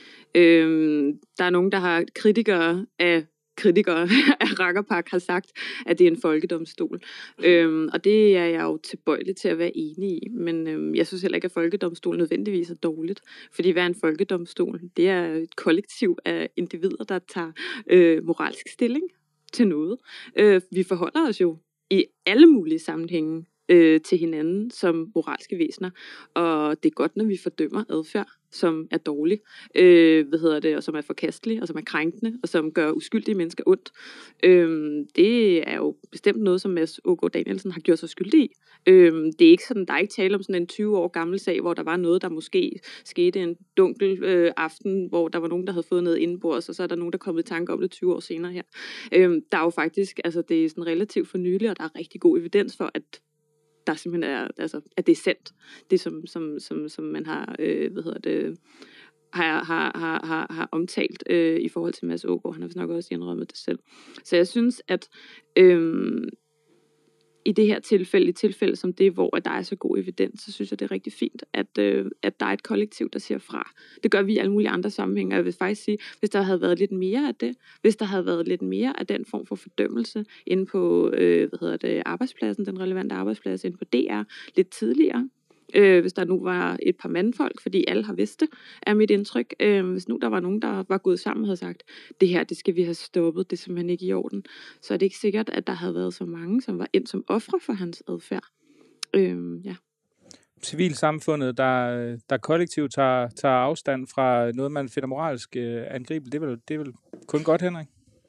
Øhm, der er nogen, der har kritikere af kritikere af Rakkerpak har sagt, at det er en folkedomstol. Øhm, og det er jeg jo tilbøjelig til at være enig i. Men øhm, jeg synes heller ikke, at folkedomstol nødvendigvis er dårligt. Fordi hvad er en folkedomstol? Det er et kollektiv af individer, der tager øh, moralsk stilling til noget. Øh, vi forholder os jo i alle mulige sammenhænge øh, til hinanden som moralske væsener. Og det er godt, når vi fordømmer adfærd, som er dårlig, øh, hvad hedder det, og som er forkastelig, og som er krænkende, og som gør uskyldige mennesker ondt. Øh, det er jo bestemt noget, som Mads Aagaard Danielsen har gjort sig skyldig i. Øh, det er ikke sådan, der er ikke tale om sådan en tyve år gammel sag, hvor der var noget, der måske skete en dunkel øh, aften, hvor der var nogen, der havde fået noget indenbords, og så er der nogen, der er kommet i tanke om det tyve år senere her. Øh, der er jo faktisk, altså det er sådan relativt for nylig, og der er rigtig god evidens for, at der simpelthen er, altså, at det er sandt, det som, som, som, som man har, øh, hvad hedder det, har, har, har, har, har omtalt øh, i forhold til Mads Aagaard. Han har nok også indrømmet det selv. Så jeg synes, at øh, i det her tilfælde, i tilfælde som det, hvor der er så god evidens, så synes jeg, det er rigtig fint, at, øh, at der er et kollektiv, der siger fra. Det gør vi i alle mulige andre sammenhænge, og jeg vil faktisk sige, hvis der havde været lidt mere af det, hvis der havde været lidt mere af den form for fordømmelse inde på, øh, hvad hedder det, arbejdspladsen, den relevante arbejdsplads inde på D R, lidt tidligere, øh, hvis der nu var et par mandfolk, fordi alle har vidst det, er mit indtryk. Øh, hvis nu der var nogen, der var gået sammen og havde sagt, det her, det skal vi have stoppet, det er simpelthen ikke i orden, så er det ikke sikkert, at der havde været så mange, som var endt som ofre for hans adfærd. Øh, ja. Civilsamfundet, der, der kollektivt tager, tager afstand fra noget, man finder moralsk øh, angribeligt, det er, vel, det er vel kun godt, Henrik?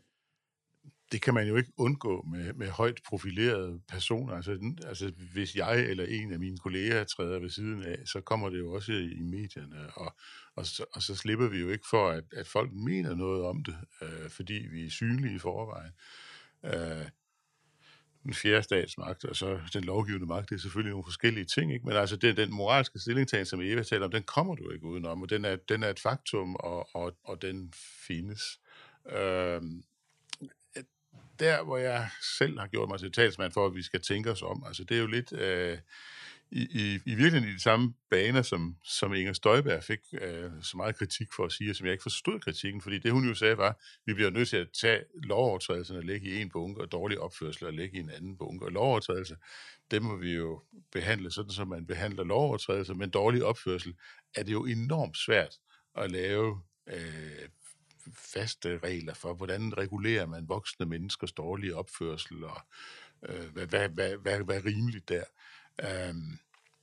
Det kan man jo ikke undgå med, med højt profilerede personer. Altså, altså, hvis jeg eller en af mine kolleger træder ved siden af, så kommer det jo også i medierne, og, og, så, og så slipper vi jo ikke for, at, at folk mener noget om det, øh, fordi vi er synlige i forvejen. Øh, den fjerde statsmagt, og så den lovgivende magt, det er selvfølgelig nogle forskellige ting, ikke? Men altså, det, den moralske stillingtagen, som Eva taler om, den kommer du ikke udenom, og den er, den er et faktum, og, og, og den findes. Øh, Der, hvor jeg selv har gjort mig til talsmand for, at vi skal tænke os om, altså det er jo lidt øh, i, i, i virkeligheden i de samme baner, som, som Inger Støjberg fik øh, så meget kritik for at sige, og som jeg ikke forstod kritikken, fordi det hun jo sagde var, at vi bliver nødt til at tage lovovertrædelserne og lægge i en bunke, og dårlig opførsel og lægge i en anden bunke. Og lovovertrædelser, dem må vi jo behandle sådan, som man behandler lovovertrædelser, men dårlig opførsel er det jo enormt svært at lave øh, faste regler for, hvordan regulerer man voksne menneskers dårlige opførsel, og øh, hvad, hvad, hvad, hvad, hvad er rimeligt der. Øhm,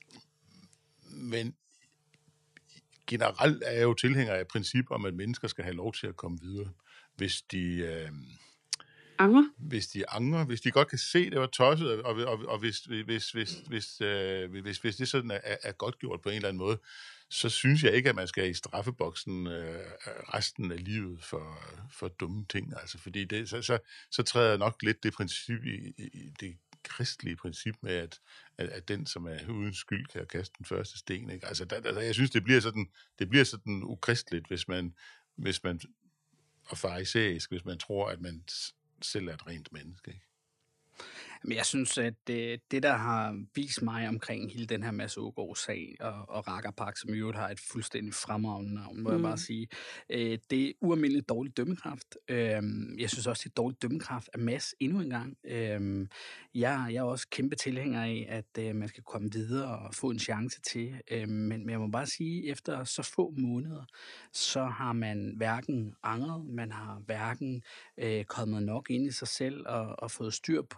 men generelt er jeg jo tilhænger af et princip om, at mennesker skal have lov til at komme videre, hvis de øh, angrer. Hvis de angrer, hvis de godt kan se, det var tosset, og, og, og hvis, hvis, hvis, hvis, øh, hvis, hvis det sådan er, er godt gjort på en eller anden måde, så synes jeg ikke, at man skal i straffeboksen øh, resten af livet for, for dumme ting. Altså, fordi det, så, så, så træder nok lidt det princip i, i det kristelige princip med, at, at, at den, som er uden skyld, kan kaste den første sten. Ikke? Altså, der, altså, jeg synes, det bliver sådan, det bliver sådan ukristeligt, hvis man, hvis man og farisæisk, hvis man tror, at man selv er et rent menneske. Ikke? Men jeg synes, at det, det, der har vist mig omkring hele den her Mads Aagaard-sag og, og Rakkerpak, som i øvrigt har et fuldstændig fremragende navn, må mm. jeg bare sige, øh, det er ualmindeligt dårlig dømmekraft. Øh, jeg synes også, det er dårlig dømmekraft af Mads endnu en gang. Øh, jeg, jeg er også kæmpe tilhænger af, at øh, man skal komme videre og få en chance til. Øh, men, men jeg må bare sige, efter så få måneder, så har man hverken angret, man har hverken øh, kommet nok ind i sig selv og, og fået styr på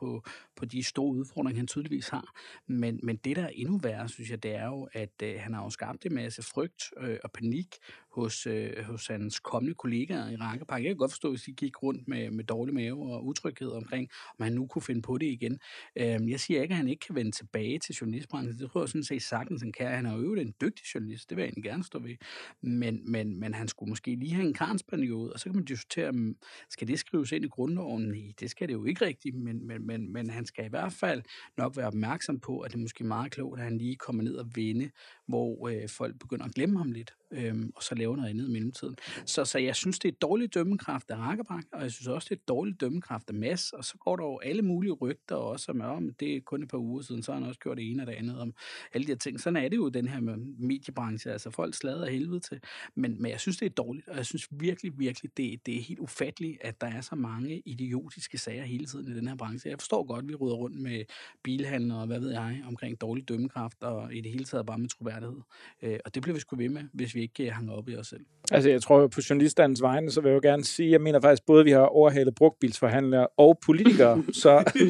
på de store udfordringer, han tydeligvis har. Men, men det, der er endnu værre, synes jeg, det er jo, at øh, han har jo skabt en masse frygt øh, og panik hos, øh, hos hans kommende kollegaer i Rankepark. Jeg kan godt forstå, hvis de gik rundt med, med dårlig mave og utryghed omkring, om han nu kunne finde på det igen. Øh, jeg siger ikke, at han ikke kan vende tilbage til journalistbranchen. Det tror jeg sådan set sagtens, han kan. Han er jo en dygtig journalist, det vil jeg egentlig gerne stå ved. Men, men, men han skulle måske lige have en karensperioden, og så kan man diskutere, om skal det skrives ind i grundloven? Nej, det skal det jo ikke rigtigt, men, men, men, men han skal i hvert fald nok være opmærksom på, at det er måske meget klogt, at han lige kommer ned og vende, hvor øh, folk begynder at glemme ham lidt, øhm, og så lave noget andet i mellemtiden. Så, så jeg synes, det er et dårligt dømmekraft af Rankepark, og jeg synes også, det er et dårligt dømmekraft af Mads, og så går der jo alle mulige rygter også, om, om det er kun et par uger siden, så har han også gjort det ene og det andet om alle de her ting. Sådan er det jo den her med mediebranche, altså folk slader af helvede til, men, men jeg synes, det er dårligt, og jeg synes virkelig, virkelig, det, det er helt ufatteligt, at der er så mange idiotiske sager hele tiden i den her branche. Jeg forstår godt, at vi rydder rundt med bilhandler og hvad ved jeg, omkring dårlig dømmekraft, og i det hele taget bare med troværdighed. Øh, og det bliver vi sgu ved med, hvis vi ikke hænger op i os selv. Altså, jeg tror på journalisternes vegne, så vil jeg jo gerne sige, jeg mener faktisk både, at vi har overhalet brugtbilsforhandlere og politikere, så,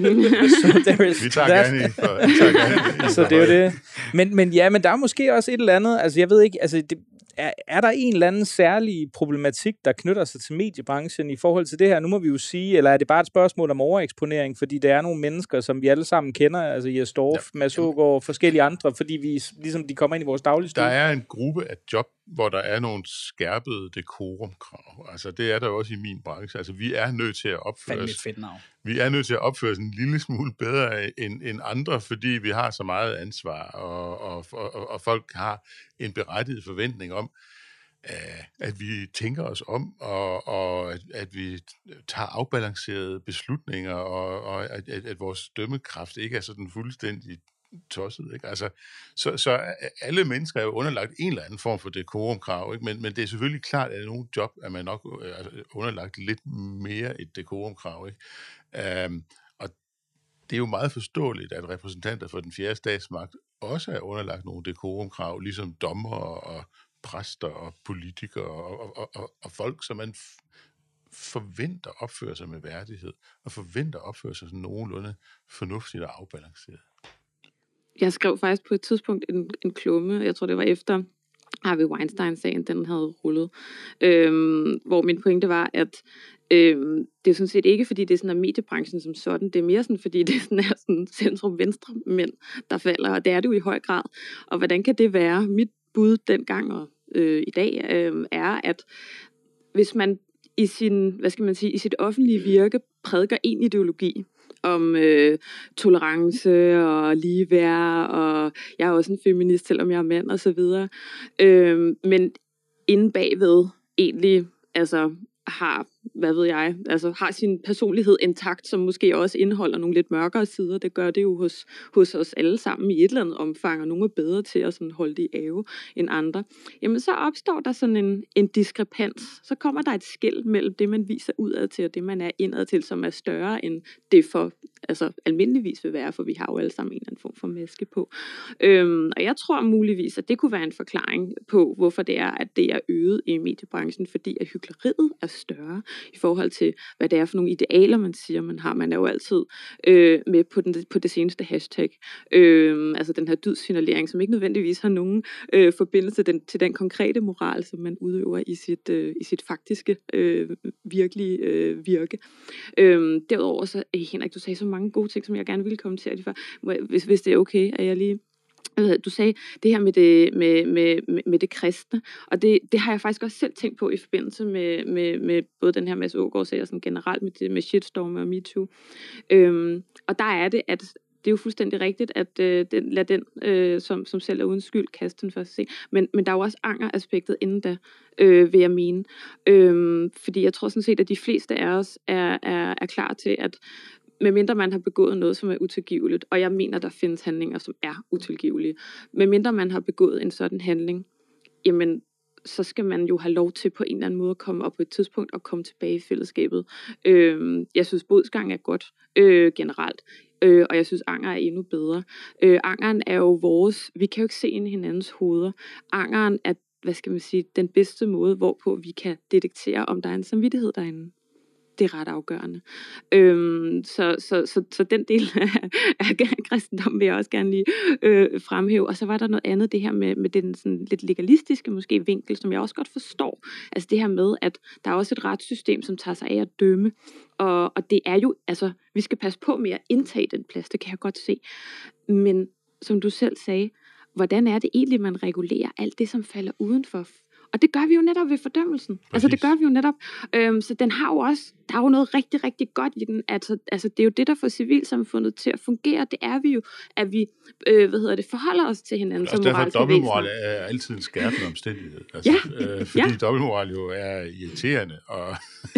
så there is vi tager gerne i for, vi tager gerne i så det er jo det. Men, men ja, men der er måske også et eller andet, altså jeg ved ikke, altså det, er, er der en eller anden særlig problematik, der knytter sig til mediebranchen i forhold til det her? Nu må vi jo sige, eller er det bare et spørgsmål om overeksponering, fordi der er nogle mennesker, som vi alle sammen kender, altså Jes Dorf, ja, Mads Aagaard og forskellige andre, fordi vi ligesom de kommer ind i vores dagligstue. Der er en gruppe af job, hvor der er nogle skærpede dekorumkrav. Altså det er der også i min branche. Altså vi er nødt til at opføre os. Vi er nødt til at opføre os en lille smule bedre end, end andre, fordi vi har så meget ansvar, og, og, og, og folk har en berettiget forventning om, at vi tænker os om, og, og at, at vi tager afbalancerede beslutninger, og, og at, at vores dømmekraft ikke er sådan fuldstændig tosset, ikke? Altså, så, så alle mennesker er jo underlagt en eller anden form for dekorumkrav, ikke? Men, men det er selvfølgelig klart, at i nogle job er man nok underlagt lidt mere et dekorumkrav, ikke? Um, og det er jo meget forståeligt, at repræsentanter for den fjerde statsmagt også er underlagt nogle dekorumkrav, ligesom dommer og præster og politikere og, og, og, og folk, som man f- forventer opfører sig med værdighed, og forventer opfører sig sådan nogenlunde fornuftigt og afbalanceret. Jeg skrev faktisk på et tidspunkt en, en klumme, jeg tror det var efter Harvey Weinstein-sagen, den havde rullet, øhm, hvor min pointe var, at øhm, det er sådan set ikke, fordi det er sådan, at mediebranchen som sådan, det er mere sådan, fordi det sådan er sådan centrum-venstre mænd, der falder, og det er det jo i høj grad. Og hvordan kan det være? Mit bud dengang og øh, i dag øh, er, at hvis man i sin, hvad skal man sige, i sit offentlige virke prædiker en ideologi om øh, tolerance og ligeværd, og jeg er også en feminist, selvom jeg er mand og så videre, øh, men inde bagved egentlig altså har, hvad ved jeg, altså har sin personlighed intakt, som måske også indeholder nogle lidt mørkere sider. Det gør det jo hos, hos os alle sammen i et eller andet omfang, og nogle er bedre til at sådan holde det i ave end andre. Jamen så opstår der sådan en, en diskrepans. Så kommer der et skel mellem det, man viser udad til, og det, man er indad til, som er større end det for, altså almindeligvis vil være, for vi har jo alle sammen en eller anden form for maske på. Øhm, og jeg tror muligvis, at det kunne være en forklaring på, hvorfor det er, at det er øget i mediebranchen, fordi at hykleriet er større i forhold til, hvad det er for nogle idealer, man siger, man har. Man er jo altid øh, med på, den, på det seneste hashtag. Øh, altså den her dydssignalering, som ikke nødvendigvis har nogen øh, forbindelse til den, til den konkrete moral, som man udøver i sit, øh, i sit faktiske, øh, virkelige øh, virke. Øh, derudover så, øh, Henrik, du sagde så mange gode ting, som jeg gerne ville kommentere det for. Hvis, hvis det er okay, at jeg lige... Du sagde det her med det, med, med, med det kristne, og det, det har jeg faktisk også selv tænkt på i forbindelse med, med, med både den her Mads Aagaard-sag og sådan generelt med, det, med shitstorm og MeToo. Øhm, og der er det, at det er jo fuldstændig rigtigt, at øh, den, lad den, øh, som, som selv er uden skyld, kaste den første scene. Men, men der er jo også anger-aspektet inden da, øh, vil jeg mene. Øhm, fordi jeg tror sådan set, at de fleste af os er, er, er klar til, at medmindre man har begået noget, som er utilgiveligt, og jeg mener, der findes handlinger, som er utilgivelige. Medmindre man har begået en sådan handling, jamen, så skal man jo have lov til på en eller anden måde at komme op på et tidspunkt og komme tilbage i fællesskabet. Øh, jeg synes, bodsgang er godt øh, generelt, øh, og jeg synes, anger er endnu bedre. Øh, angeren er jo vores, vi kan jo ikke se ind i hinandens hoveder. Angeren er, hvad skal man sige, den bedste måde, hvorpå vi kan detektere, om der er en samvittighed derinde. det er ret afgørende. Øhm, så, så, så, så den del af, af kristendommen vil jeg også gerne lige øh, fremhæve. Og så var der noget andet, det her med, med den sådan lidt legalistiske måske vinkel, som jeg også godt forstår. Altså det her med, at der er også et retssystem, som tager sig af at dømme. Og, og det er jo, altså, vi skal passe på med at indtage den plads, det kan jeg godt se. Men som du selv sagde, hvordan er det egentlig, man regulerer alt det, som falder udenfor? Og det gør vi jo netop ved fordømmelsen. Præcis. Altså det gør vi jo netop. Øhm, så den har jo også, der er jo noget rigtig, rigtig godt i den. Altså, altså det er jo det, der får civilsamfundet til at fungere. Det er vi jo, at vi, øh, hvad hedder det, forholder os til hinanden som moralske væsener. Derfor dobbeltmoral er altid en skærpende omstændighed. Altså, ja. øh, fordi ja. dobbeltmoral jo er irriterende, og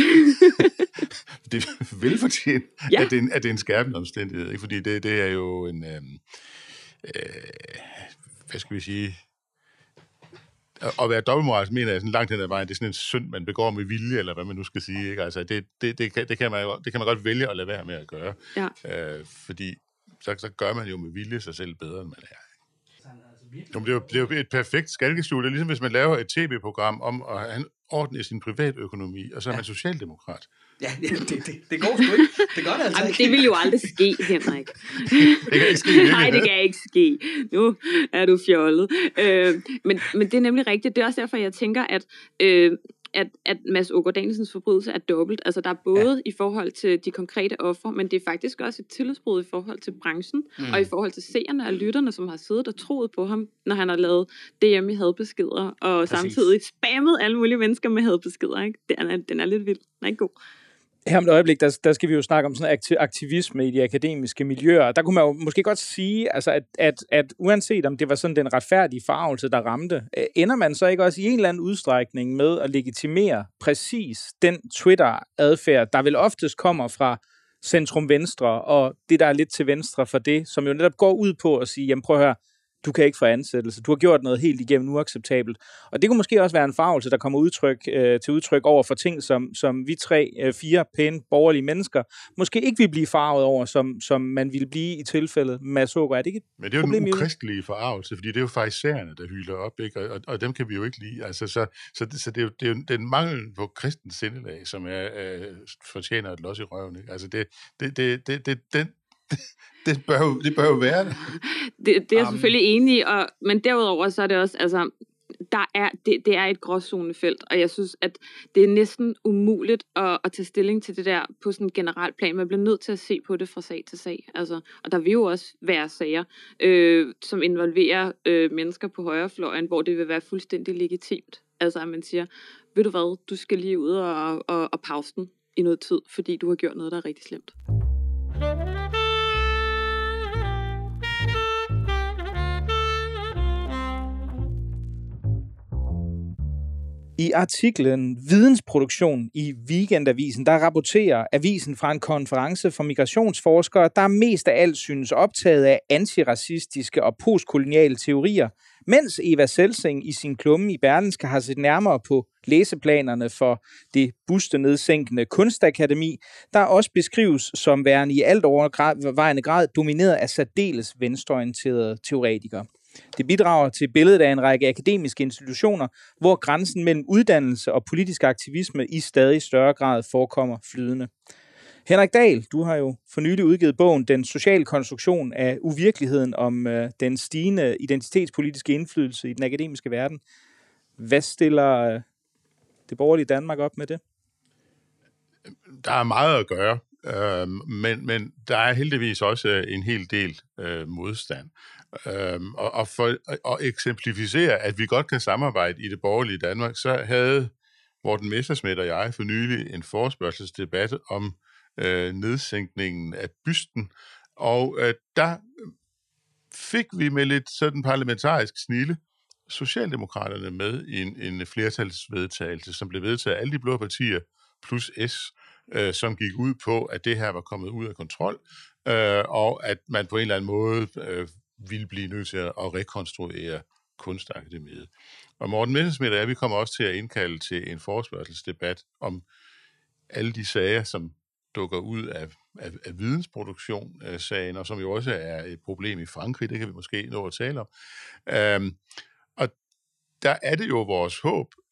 det er velfortjent, ja. at, det er en, at det er en skærpende omstændighed. Ikke? Fordi det, det er jo en, øh, øh, hvad skal vi sige... At være dobbeltmoralsk, mener jeg sådan langt hen ad vejen, det er sådan en synd, man begår med vilje, eller hvad man nu skal sige. Ikke? Altså, det, det, det, kan, det, kan man, det kan man godt vælge at lade være med at gøre. Ja. Øh, fordi så, så gør man jo med vilje sig selv bedre, end man er. Jo, det, er jo, det er jo et perfekt skalkeskjul. Det er ligesom, hvis man laver et tv-program om at have orden i sin privatøkonomi, og så er ja. man socialdemokrat. Ja, det, det, det går sgu ikke. Det gør det altså ikke. Det vil jo aldrig ske, Henrik. Det kan ikke ske. Nej, det kan ikke ske. Nu er du fjollet. Øh, men, men det er nemlig rigtigt. Det er også derfor, jeg tænker, at... Øh, at, at Mads Aagaard Danielsens forbrydelse er dobbelt. Altså der er både ja. i forhold til de konkrete ofre, men det er faktisk også et tillidsbrud i forhold til branchen, mm. og i forhold til seerne og lytterne, som har siddet og troet på ham, når han har lavet D M i hadbeskeder, og Præcis. samtidig spammet alle mulige mennesker med hadbeskeder. Ikke? Den, er, den er lidt vild. Den er ikke god. Her om et øjeblik, der, der skal vi jo snakke om sådan aktivisme i de akademiske miljøer. Der kunne man jo måske godt sige, altså at, at, at uanset om det var sådan den retfærdige forargelse, der ramte, ender man så ikke også i en eller anden udstrækning med at legitimere præcis den Twitter-adfærd, der vel oftest kommer fra centrum venstre, og det, der er lidt til venstre for det, som jo netop går ud på at sige, jamen prøv at høre, du kan ikke få ansættelse. Du har gjort noget helt igennem uacceptabelt. Og det kunne måske også være en forargelse, der kommer udtryk, øh, til udtryk over for ting, som, som vi tre, øh, fire pæne borgerlige mennesker måske ikke vil blive forarvet over, som, som man ville blive i tilfældet med Aagaard. Er det ikke et Men det er jo problem, den ukristelige forargelse, fordi det er jo farisæerne, der hylder op, ikke? Og, og dem kan vi jo ikke lide. Altså, så så, det, så det, er jo, det er jo den mangel på kristens sindelag, som er, øh, fortjener et los i røven. Ikke? Altså, det, det, det, det, det, den Det bør, jo, det bør jo være det. Det, det er jeg um. selvfølgelig enig i, og, men derudover så er det også, altså, der er, det, det er et gråzonefelt, og jeg synes, at det er næsten umuligt at, at tage stilling til det der på sådan en generelt plan. Man bliver nødt til at se på det fra sag til sag. Altså, og der vil jo også være sager, øh, som involverer øh, mennesker på højrefløjen, hvor det vil være fuldstændig legitimt. Altså, at man siger, ved du hvad, du skal lige ud og, og, og pause den i noget tid, fordi du har gjort noget, der er rigtig slemt. I artiklen Vidensproduktion i Weekendavisen, der rapporterer avisen fra en konference for migrationsforskere, der mest af alt synes optaget af antiracistiske og postkoloniale teorier, mens Eva Selsing i sin klumme i Berlingske har set nærmere på læseplanerne for det bustenedsænkende kunstakademi, der også beskrives som værende i alt overvejende grad domineret af særdeles venstreorienterede teoretikere. Det bidrager til billedet af en række akademiske institutioner, hvor grænsen mellem uddannelse og politisk aktivisme i stadig større grad forekommer flydende. Henrik Dahl, du har jo for nylig udgivet bogen Den sociale konstruktion af uvirkeligheden om øh, den stigende identitetspolitiske indflydelse i den akademiske verden. Hvad stiller øh, det borgerlige Danmark op med det? Der er meget at gøre, øh, men, men der er heldigvis også en hel del øh, modstand. Øhm, og, og for at eksemplificere, at vi godt kan samarbejde i det borgerlige Danmark, så havde Morten Messerschmidt og jeg for nylig en forespørgselsdebat om øh, nedsænkningen af bysten, og øh, der fik vi med lidt sådan parlamentarisk snilde Socialdemokraterne med i en, en flertalsvedtagelse, som blev vedtaget af alle de blå partier plus S, øh, som gik ud på, at det her var kommet ud af kontrol, øh, og at man på en eller anden måde øh, ville blive nødt til at rekonstruere Kunstakademiet. Og Morten Messerschmidt og jeg, vi kommer også til at indkalde til en forespørgselsdebat om alle de sager, som dukker ud af, af, af vidensproduktion-sagen, og som jo også er et problem i Frankrig, det kan vi måske nå at tale om. Øhm, og der er det jo vores håb, at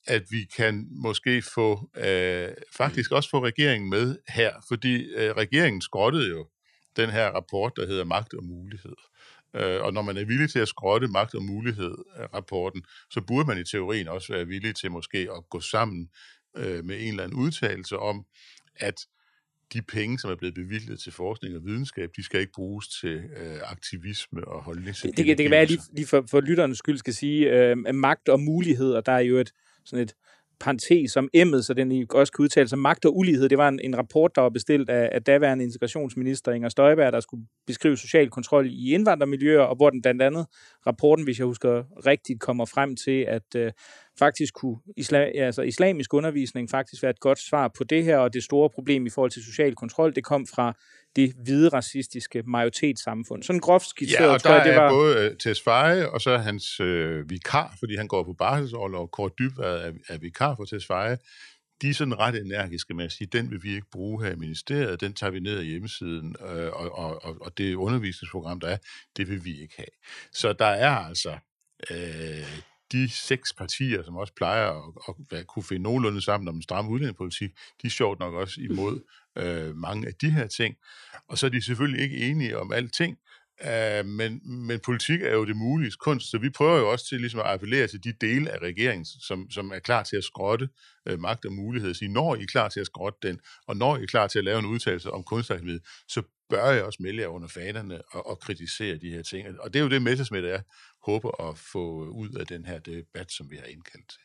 at vi kan måske få, øh, faktisk også få regeringen med her, fordi øh, regeringen skrottede jo den her rapport, der hedder Magt og Mulighed. Øh, og når man er villig til at skrotte Magt og Mulighed-rapporten, så burde man i teorien også være villig til måske at gå sammen øh, med en eller anden udtalelse om, at de penge, som er blevet bevilget til forskning og videnskab, de skal ikke bruges til øh, aktivisme og holdnings. Det, det, kan, det kan være, at lige, lige for, for lytternes skyld skal sige, øh, magt og mulighed, og der er jo et sådan et parentes som emmet, så den også kan udtale sig. Magt og ulighed, det var en, en rapport, der var bestilt af, af daværende integrationsminister Inger Støjberg, der skulle beskrive social kontrol i indvandrermiljøer, og hvor den blandt andet rapporten, hvis jeg husker rigtigt, kommer frem til, at øh, faktisk kunne islam, altså islamisk undervisning faktisk være et godt svar på det her, og det store problem i forhold til social kontrol, det kom fra det hvide racistiske majoritetssamfund. Sådan groft skitseret, ja, og tror jeg, det var... er både uh, Tesfaye, og så hans øh, vikar, fordi han går på barselsorlov, Kåre Dybvad er, er vikar for Tesfaye. De er sådan ret energiske med at sige, den vil vi ikke bruge her i ministeriet, den tager vi ned af hjemmesiden, øh, og, og, og, og det undervisningsprogram, der er, det vil vi ikke have. Så der er altså øh, de seks partier, som også plejer at, at, at kunne finde nogenlunde sammen om en stram udlændingepolitik, de er sjovt nok også imod øh, mange af de her ting. Og så er de selvfølgelig ikke enige om alting, Uh, men, men politik er jo det mulige kunst, så vi prøver jo også til ligesom at appellere til de dele af regeringen, som, som er klar til at skrotte uh, magt og mulighed, at sige, når I er klar til at skrotte den, og når I er klar til at lave en udtalelse om kunstakademiet, så bør jeg også melde jer under fanerne og, og kritisere de her ting. Og det er jo det, Messerschmidt jeg håber at få ud af den her debat, som vi har indkaldt til.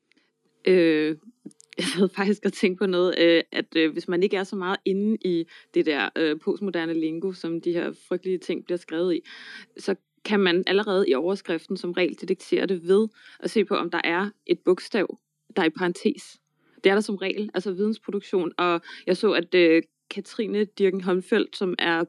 Øh, jeg havde faktisk at tænke på noget, øh, at øh, hvis man ikke er så meget inde i det der øh, postmoderne lingo, som de her frygtelige ting bliver skrevet i, så kan man allerede i overskriften som regel detektere det ved at se på, om der er et bogstav, der er i parentes. Det er der som regel, altså vidensproduktion, og jeg så, at øh, Katrine Dirken-Holmfeldt, som er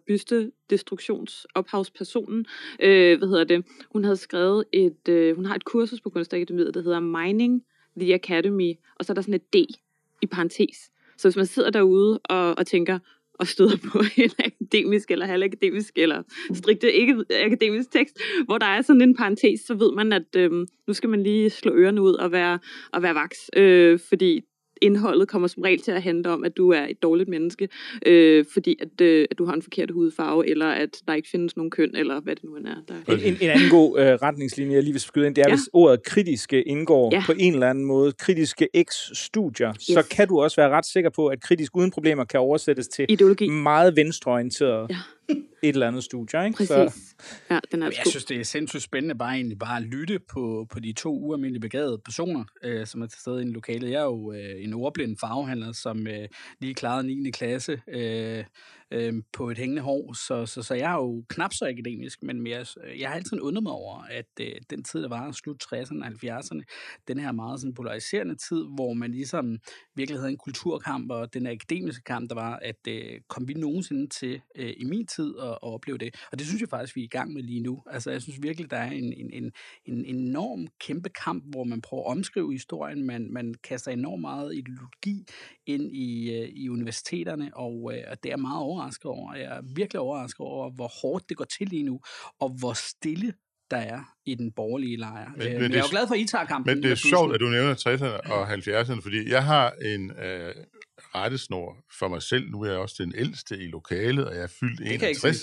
bystedestruktionsophavspersonen, øh, hvad hedder det, hun havde skrevet et, øh, hun har et kursus på Kunstakademiet, der hedder Mining The Academy, og så er der sådan et D i parentes. Så hvis man sidder derude og, og tænker, og støder på en akademisk eller halvakademisk eller strikte ikke akademisk tekst, hvor der er sådan en parentes, så ved man, at øhm, nu skal man lige slå ørerne ud og være, og være vaks, øh, fordi indholdet kommer som regel til at handle om, at du er et dårligt menneske, øh, fordi at, øh, at du har en forkert hudfarve, eller at der ikke findes nogen køn, eller hvad det nu er. Der er. En, en, en anden god øh, retningslinje, jeg lige vil skyde ind, det er, ja. Hvis ordet kritiske indgår ja. På en eller anden måde, kritiske X-studier, yes. Så kan du også være ret sikker på, at kritisk uden problemer kan oversættes til ideologi. Meget venstreorienteret. Ja. Et eller andet studie, ikke? Præcis. Så. Ja, den er jeg synes, det er sindssygt spændende bare egentlig bare at lytte på, på de to ualmindelige begavede personer, øh, som er til stede i lokalet. Jeg er jo øh, en ordblind farvehandler, som øh, lige klarede niende klasse øh, øh, på et hængende hår, så, så, så jeg er jo knap så akademisk, men mere, jeg har altid undret mig over, at øh, den tid, der var slut tresserne og halvfjerdserne, den her meget sådan polariserende tid, hvor man ligesom virkelig havde en kulturkamp, og den akademiske kamp, der var, at øh, kom vi nogensinde til øh, i min tid at, at opleve det. Og det synes jeg faktisk, vi er i gang med lige nu. Altså, jeg synes virkelig, der er en, en, en, en enorm kæmpe kamp, hvor man prøver at omskrive historien, man, man kaster enormt meget ideologi ind i, øh, i universiteterne, og, øh, og det er meget overrasket over. Jeg er virkelig overrasket over, hvor hårdt det går til lige nu, og hvor stille der er i den borgerlige lejr. Men, men, men jeg er jo glad for, at I tager kampen. Men det er sjovt, at du nævner tresserne og halvfjerdserne, fordi jeg har en øh, rettesnor for mig selv. Nu er jeg også den ældste i lokalet, og jeg er fyldt enogtres.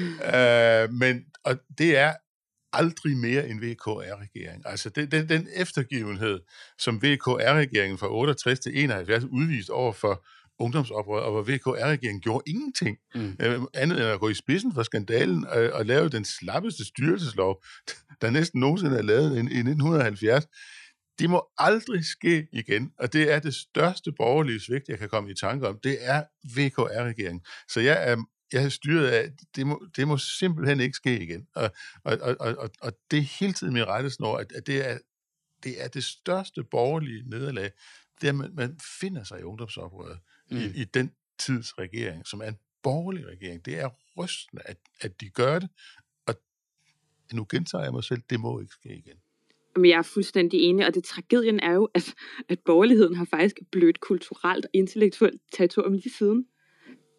øh, men og det er aldrig mere en V K R-regering. Altså det, den, den eftergivenhed, som V K R-regeringen fra otteogtres til enoghalvfjerds udviste over for ungdomsoprøret, og hvor V K R-regeringen gjorde ingenting, mm. øh, andet end at gå i spidsen for skandalen og, og lave den slappeste styrelseslov, der næsten nogensinde er lavet i, i nitten halvfjerds. Det må aldrig ske igen, og det er det største borgerlige svigt, jeg kan komme i tanke om. Det er V K R-regeringen. Så jeg er, jeg er styret af, det må, det må simpelthen ikke ske igen. Og, og, og, og, og det er hele tiden min rettesnor, at, at det, er, det er det største borgerlige nederlag, det er, at man, man finder sig i ungdomsoprøret. Mm. I, i den tids regering, som er en borgerlig regering. Det er rystende, at, at de gør det, og nu gentager jeg mig selv, det må ikke ske igen. Men jeg er fuldstændig enig, og det tragedien er jo, at, at borgerligheden har faktisk blødt kulturelt og intellektuelt territorium lige siden.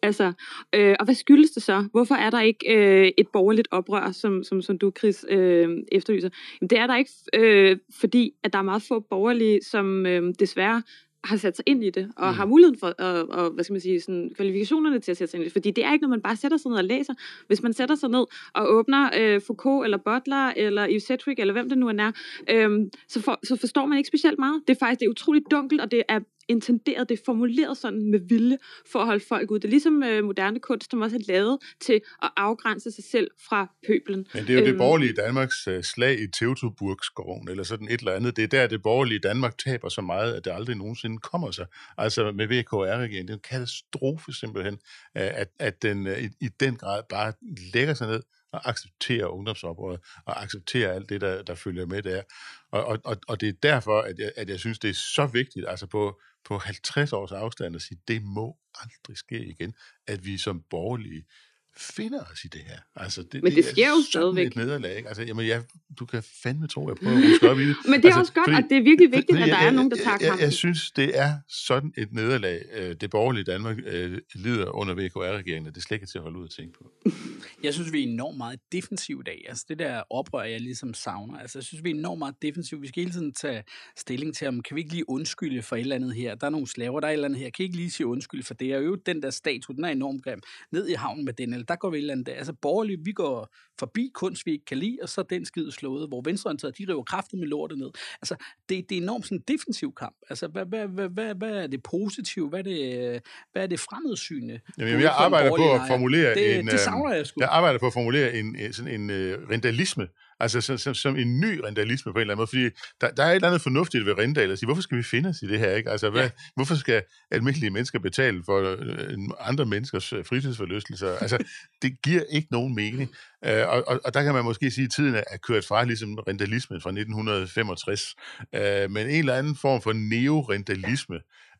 Altså, øh, og hvad skyldes det så? Hvorfor er der ikke øh, et borgerligt oprør, som, som, som du, Chris, øh, efterlyser? Jamen, det er der ikke, øh, fordi at der er meget få borgerlige, som øh, desværre har sat sig ind i det, og mm. har muligheden for, og, og hvad skal man sige, sådan, kvalifikationerne til at sætte sig ind i det. Fordi det er ikke, når man bare sætter sig ned og læser. Hvis man sætter sig ned og åbner øh, Foucault, eller Butler, eller Yves Sedgwick, eller hvem det nu er, øh, så, for, så forstår man ikke specielt meget. Det er faktisk det er utroligt dunkelt, og det er intenderet, det er formuleret sådan med vilje for at holde folk ud. Det er ligesom øh, moderne kunst, som også er lavet til at afgrænse sig selv fra pøbelen. Men det er jo øhm, det borgerlige Mm. Danmarks uh, slag i Teutoburg-skoven, eller sådan et eller andet. Det er der, det borgerlige Danmark taber så meget, at det aldrig nogensinde kommer sig. Altså med V K R-regeringen, det er en katastrofe simpelthen, at, at den uh, i, i den grad bare lægger sig ned og accepterer ungdomsoprøret, og accepterer alt det, der, der følger med der. Og, og, og, og det er derfor, at jeg, at jeg synes, det er så vigtigt, altså på, på halvtreds års afstand at sige, det må aldrig ske igen, at vi som borgerlige finder os i det her. Altså, det, Men det sker jo er sådan stadigvæk. et nederlag, ikke? Altså, jamen, jeg, du kan fandme tro, jeg prøver at ruske op i det. Men det er altså, også godt, fordi, og det er virkelig vigtigt, fordi at der jeg, er nogen, der tager jeg, jeg, kampen. jeg synes, det er sådan et nederlag, øh, det borgerlige Danmark øh, lider under V K R-regeringen, og det er slet ikke til at holde ud at tænke på. Jeg synes, vi er enormt meget defensiv i dag. Altså det der oprør, jeg ligesom savner. Altså jeg synes, vi er enormt meget defensiv. Vi skal hele tiden tage stilling til, om kan vi ikke lige undskylde for et eller andet her. Der er nogle slaver, der er et eller andet her. Kan I ikke lige sige undskyld for det? Og jo, den der statue, den er enormt grim. Ned i havnen med den, eller der går vi et eller andet der. Altså borgerlige, vi går forbi kunst, vi ikke kan lide, og så er den skid slået, hvor venstreorienterede, de river kraftigt med lortet ned. Altså det, det er enormt sådan en defensiv kamp. Altså hvad, hvad, hvad, hvad, hvad er det positive? Hvad er det, hvad er det fremmedsyne? Jamen, jeg arbejder på at formulere det, en, det savner jeg sgu. Jeg arbejder på at formulere en, en, sådan en uh, rindalisme, altså som, som, som en ny rindalisme på en eller anden måde, fordi der, der er et eller andet fornuftigt ved Rindal at sige, hvorfor skal vi finde os i det her, ikke? Altså, hvad, ja. Hvorfor skal almindelige mennesker betale for uh, andre menneskers uh, fritidsforlystelser? Altså, det giver ikke nogen mening. Uh, og, og, og der kan man måske sige, at tiden er kørt fra ligesom rindalismen fra nitten femogtres, uh, men en eller anden form for neorindalisme,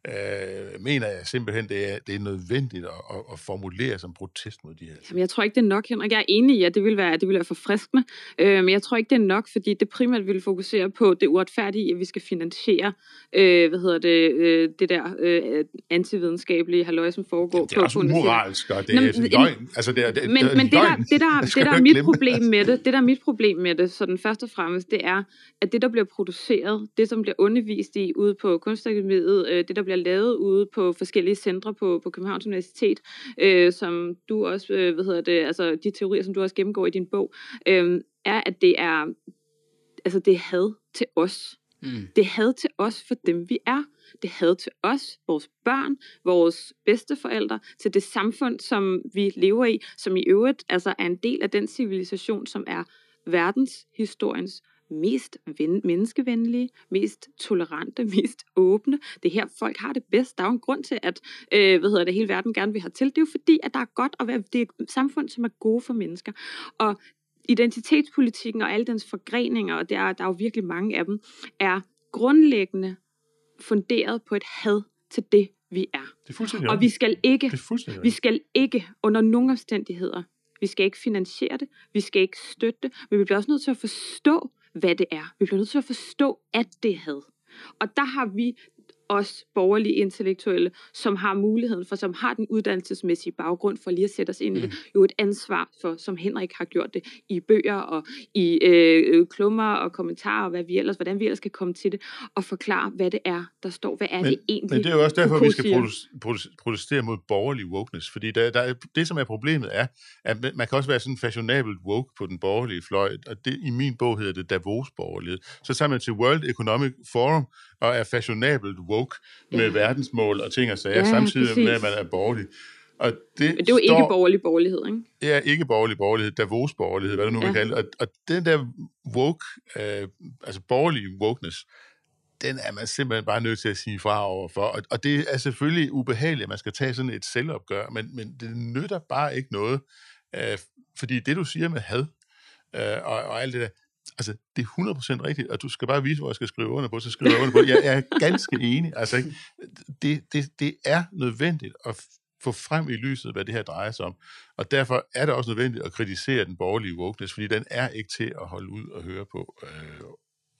Øh, mener jeg simpelthen, det er, det er nødvendigt at, at, at formulere som protest mod de her. Jamen, jeg tror ikke, det er nok, Henrik. Jeg er enig i, at det vil være, det vil være forfriskende, øh, men jeg tror ikke, det er nok, fordi det primært vil fokusere på det uretfærdige, at vi skal finansiere øh, hvad hedder det, øh, det der øh, antividenskabelige halløj, som foregår på. Det er også umoralsk, og det er Nå, løgn. Altså, det er, det, men det er men det, der, det, der, det, det der er mit problem med det, det der er mit problem med det, sådan først og fremmest, det er, at det, der bliver produceret, det, som bliver undervist i ude på Kunstakademiet, øh, det, der bliver lavet ude på forskellige centre på, på Københavns Universitet, øh, som du også, øh, hvad hedder det, altså de teorier, som du også gennemgår i din bog, øh, er, at det er, altså det er had til os. Mm. Det er had til os for dem, vi er. Det er had til os, vores børn, vores bedsteforældre, til det samfund, som vi lever i, som i øvrigt altså er en del af den civilisation, som er verdenshistoriens mest ven- menneskevenlige, mest tolerante, mest åbne. Det er her, folk har det bedst. Der er jo en grund til, at øh, hvad hedder det, hele verden gerne vil have til. Det er jo fordi, at der er godt at være, det er et samfund, som er gode for mennesker. Og identitetspolitikken og alle dens forgreninger, og der er, der er jo virkelig mange af dem, er grundlæggende funderet på et had til det, vi er. Det er fuldstændig og vi skal ikke, vi rigtigt. skal ikke under nogen omstændigheder, vi skal ikke finansiere det, vi skal ikke støtte det, men vi bliver også nødt til at forstå, hvad det er. Vi bliver nødt til at forstå, at det er had. Og der har vi os borgerlige intellektuelle, som har muligheden for, som har den uddannelsesmæssige baggrund for lige at sætte os ind i det, jo et ansvar for, som Henrik har gjort det, i bøger og i øh, klummer og kommentarer, og hvad vi ellers, hvordan vi ellers kan komme til det, og forklare, hvad det er, der står, hvad er men, det egentlig. Men det er jo også derfor, vi skal protestere mod borgerlig wokeness, fordi der, der er, det, som er problemet, er, at man kan også være sådan fashionabelt woke på den borgerlige fløj, og det, i min bog hedder det Davos-borgerlighed. Så tager man til World Economic Forum og er fashionabelt woke med ja. verdensmål og ting og sager, ja, samtidig præcis. Med, at man er borgerlig. Og det, Men det er jo står, ikke borgerlig borgerlighed, ikke? Det er ikke borgerlig borgerlighed, Davos borgerlighed, hvad det nu ja. vil kalde. Og, og den der woke, øh, altså borgerlige wokeness, den er man simpelthen bare nødt til at sige fra overfor. Og, og det er selvfølgelig ubehageligt, at man skal tage sådan et selvopgør, men, men det nytter bare ikke noget. Øh, fordi det, du siger med had øh, og, og alt det der, altså, det er hundrede procent rigtigt, og du skal bare vise, hvor jeg skal skrive under på, så skriver jeg under på. Jeg, jeg er ganske enig. Altså, ikke? Det, det, det er nødvendigt at få frem i lyset, hvad det her drejer sig om. Og derfor er det også nødvendigt at kritisere den borgerlige wokeness, fordi den er ikke til at holde ud og høre på øh,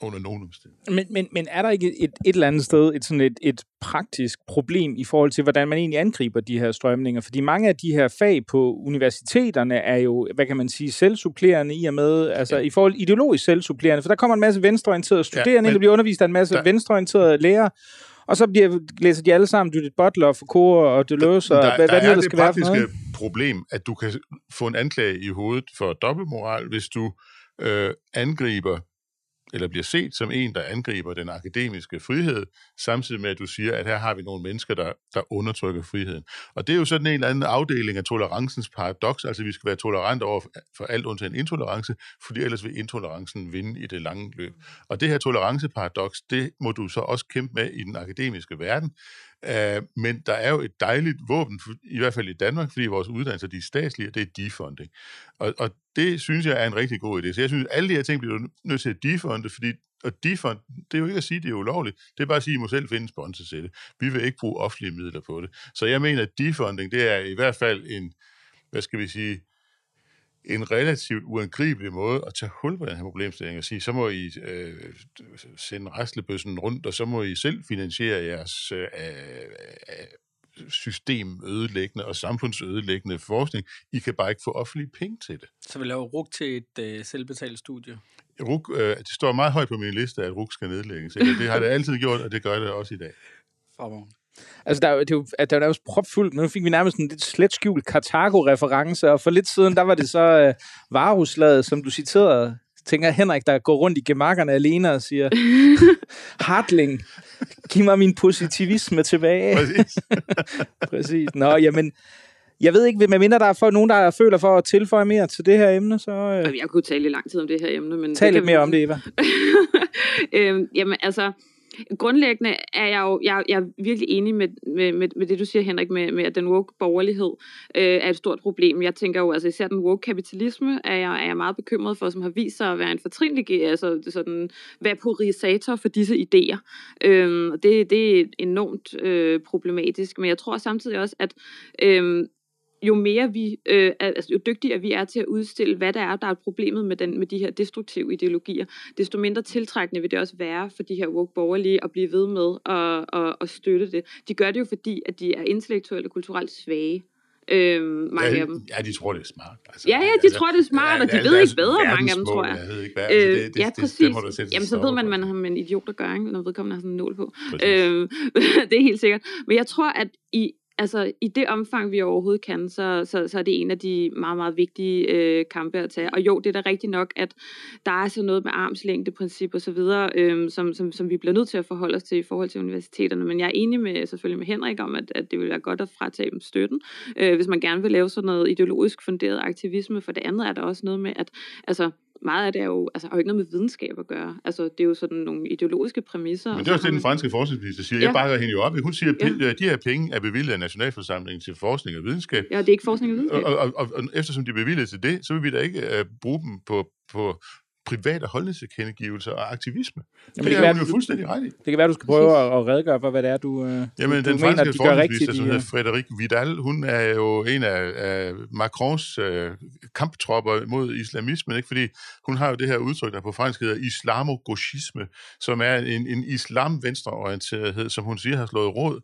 under nogen omstændigheder. Men, men, men er der ikke et, et eller andet sted et, sådan et, et praktisk problem i forhold til, hvordan man egentlig angriber de her strømninger? Fordi mange af de her fag på universiteterne er jo, hvad kan man sige, selvsupplerende i og med, altså ja. i forhold ideologisk selvsupplerende, for der kommer en masse venstreorienterede studerende, ja, men, der bliver undervist af en masse der, venstreorienterede lærere, og så bliver, læser de alle sammen Judith Butler, Foucault og Deleuze, og der, hvad, der hvad er det det skal være for noget? praktiske problem, at du kan få en anklage i hovedet for dobbeltmoral, hvis du øh, angriber eller bliver set som en, der angriber den akademiske frihed, samtidig med, at du siger, at her har vi nogle mennesker, der, der undertrykker friheden. Og det er jo sådan en eller anden afdeling af tolerancens paradoks, altså vi skal være tolerante over for alt undtagen intolerance, fordi ellers vil intolerancen vinde i det lange løb. Og det her toleranceparadoks, det må du så også kæmpe med i den akademiske verden, uh, men der er jo et dejligt våben, i hvert fald i Danmark, fordi vores uddannelser, de er statslige, og det er defunding. Og, og det synes jeg er en rigtig god idé. Så jeg synes, at alle de her ting bliver nødt til at defunde, fordi og defund, det er jo ikke at sige, at det er ulovligt. Det er bare at sige, at I må selv finde sponsor til det. Vi vil ikke bruge offentlige midler på det. Så jeg mener, at defunding, det er i hvert fald en, hvad skal vi sige, en relativt uangribelig måde at tage hul på den her problemstilling og sige, så må I øh, sende rastlebøssen rundt, og så må I selv finansiere jeres øh, øh, systemødelæggende og samfundsødelæggende forskning. I kan bare ikke få offentlige penge til det. Så vi laver R U C til et øh, selvbetalt studie? R U C, øh, det står meget højt på min liste, at R U C skal nedlægges. Det har det altid gjort, og det gør det også i dag. Fremragende. Altså, der er jo, det er jo, der er jo nærmest propfuldt, men nu fik vi nærmest en lidt slet skjult Karthago-reference, og for lidt siden, der var det så uh, Varuslaget, som du citerede, tænker Henrik, der går rundt i gemakkerne alene og siger, Hartling, giv mig min positivisme tilbage. Præcis. Præcis. Nå, jamen, jeg ved ikke, medmindre der er for, nogen, der føler for at tilføje mere til det her emne, så... Uh... Jeg kunne tale i lang tid om det her emne, men... Tal lidt mere om det, Eva. øhm, jamen, altså... Grundlæggende er jeg jo jeg, jeg er virkelig enig med, med, med, med det, du siger, Henrik, med, med at den woke borgerlighed øh, er et stort problem. Jeg tænker jo, altså især den woke kapitalisme er jeg, er jeg meget bekymret for, som har vist sig at være en fortrinlig, altså sådan vaporisator for disse idéer. Øh, og det, det er enormt øh, problematisk, men jeg tror samtidig også, at øh, jo mere vi, øh, altså jo dygtigere vi er til at udstille, hvad der er, der er problemet med, den, med de her destruktive ideologier, desto mindre tiltrækkende vil det også være for de her woke borgerlige at blive ved med at, at, at støtte det. De gør det jo, fordi at de er intellektuelt og kulturelt svage. Øhm, mange ja, af dem. Ja, de tror, det er smart. Altså, ja, ja, de altså, tror, det er smart, ja, og de altså, ved ikke bedre, mange af dem, tror jeg. Jeg ved ikke hvad. Altså, det, det, ja, det, præcis. Det, det, det Jamen, så ved man, at man har med en idiot at gøre, når vedkommende har sådan en nål på. Øhm, det er helt sikkert. Men jeg tror, at i Altså, i det omfang, vi overhovedet kan, så, så, så er det en af de meget, meget vigtige øh, kampe at tage. Og jo, det er da rigtigt nok, at der er så noget med armslængdeprincip og så videre, øh, som, som, som vi bliver nødt til at forholde os til i forhold til universiteterne. Men jeg er enig med, selvfølgelig med Henrik om, at, at det vil være godt at fratage dem støtten, øh, hvis man gerne vil lave sådan noget ideologisk funderet aktivisme. For det andet er der også noget med, at altså, meget af det er jo, altså, har jo ikke noget med videnskab at gøre. Altså, det er jo sådan nogle ideologiske præmisser. Men det er også det, den franske forskningsminister siger. Ja. Jeg bakker hende jo op. Hun siger, at ja. de her penge er bevilget af Nationalforsamlingen til forskning og videnskab. Ja, det er ikke forskning og videnskab. Og, og, og, og eftersom de er bevilget til det, så vil vi da ikke uh, bruge dem på, på private holdningstilkendegivelser og aktivisme. Jamen, det, det er hun jo fuldstændig ret i. Det kan være, du skal prøve at, at redegøre for, hvad det er, du, Jamen, du den mener, franske de gør rigtigt. Som hedder Frédérique Vidal, hun er jo en af, af Macrons øh, kamptropper mod islamismen, ikke? Fordi hun har jo det her udtryk, der på fransk hedder islamogauchisme, som er en, en islam-venstreorienterethed, som hun siger har slået råd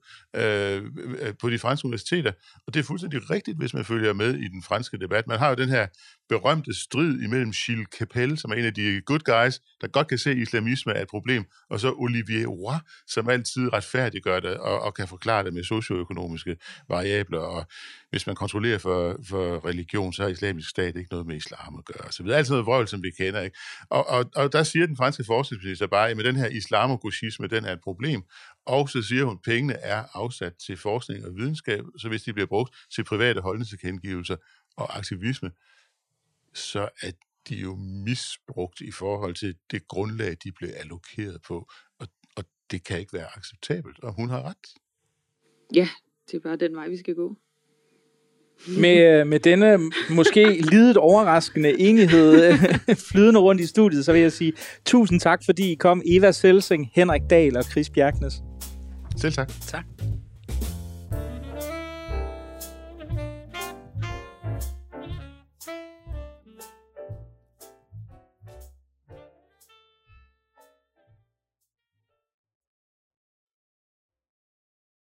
øh, på de franske universiteter. Og det er fuldstændig rigtigt, hvis man følger med i den franske debat. Man har jo den her berømte strid imellem Gilles Kepel, som er en af de good guys, der godt kan se, at islamisme er et problem, og så Olivier Roy, som altid retfærdiggør det og, og kan forklare det med socioøkonomiske variabler. Og hvis man kontrollerer for, for religion, så har islamisk stat ikke noget med islam at gøre. Så det er altid noget vrøvl, som vi kender, ikke? Og, og, og der siger den franske forskningsminister bare, at med den her islamogauchisme, den er et problem. Og så siger hun, at pengene er afsat til forskning og videnskab, så hvis de bliver brugt til private holdningstilkendegivelser og aktivisme, så er de jo misbrugt i forhold til det grundlag, de blev allokeret på. Og, og det kan ikke være acceptabelt, og hun har ret. Ja, det er bare den vej, vi skal gå. Med, med denne måske lidet overraskende enighed flydende rundt i studiet, så vil jeg sige tusind tak, fordi I kom. Eva Selsing, Henrik Dahl og Chris Bjerknes. Selv tak. Tak.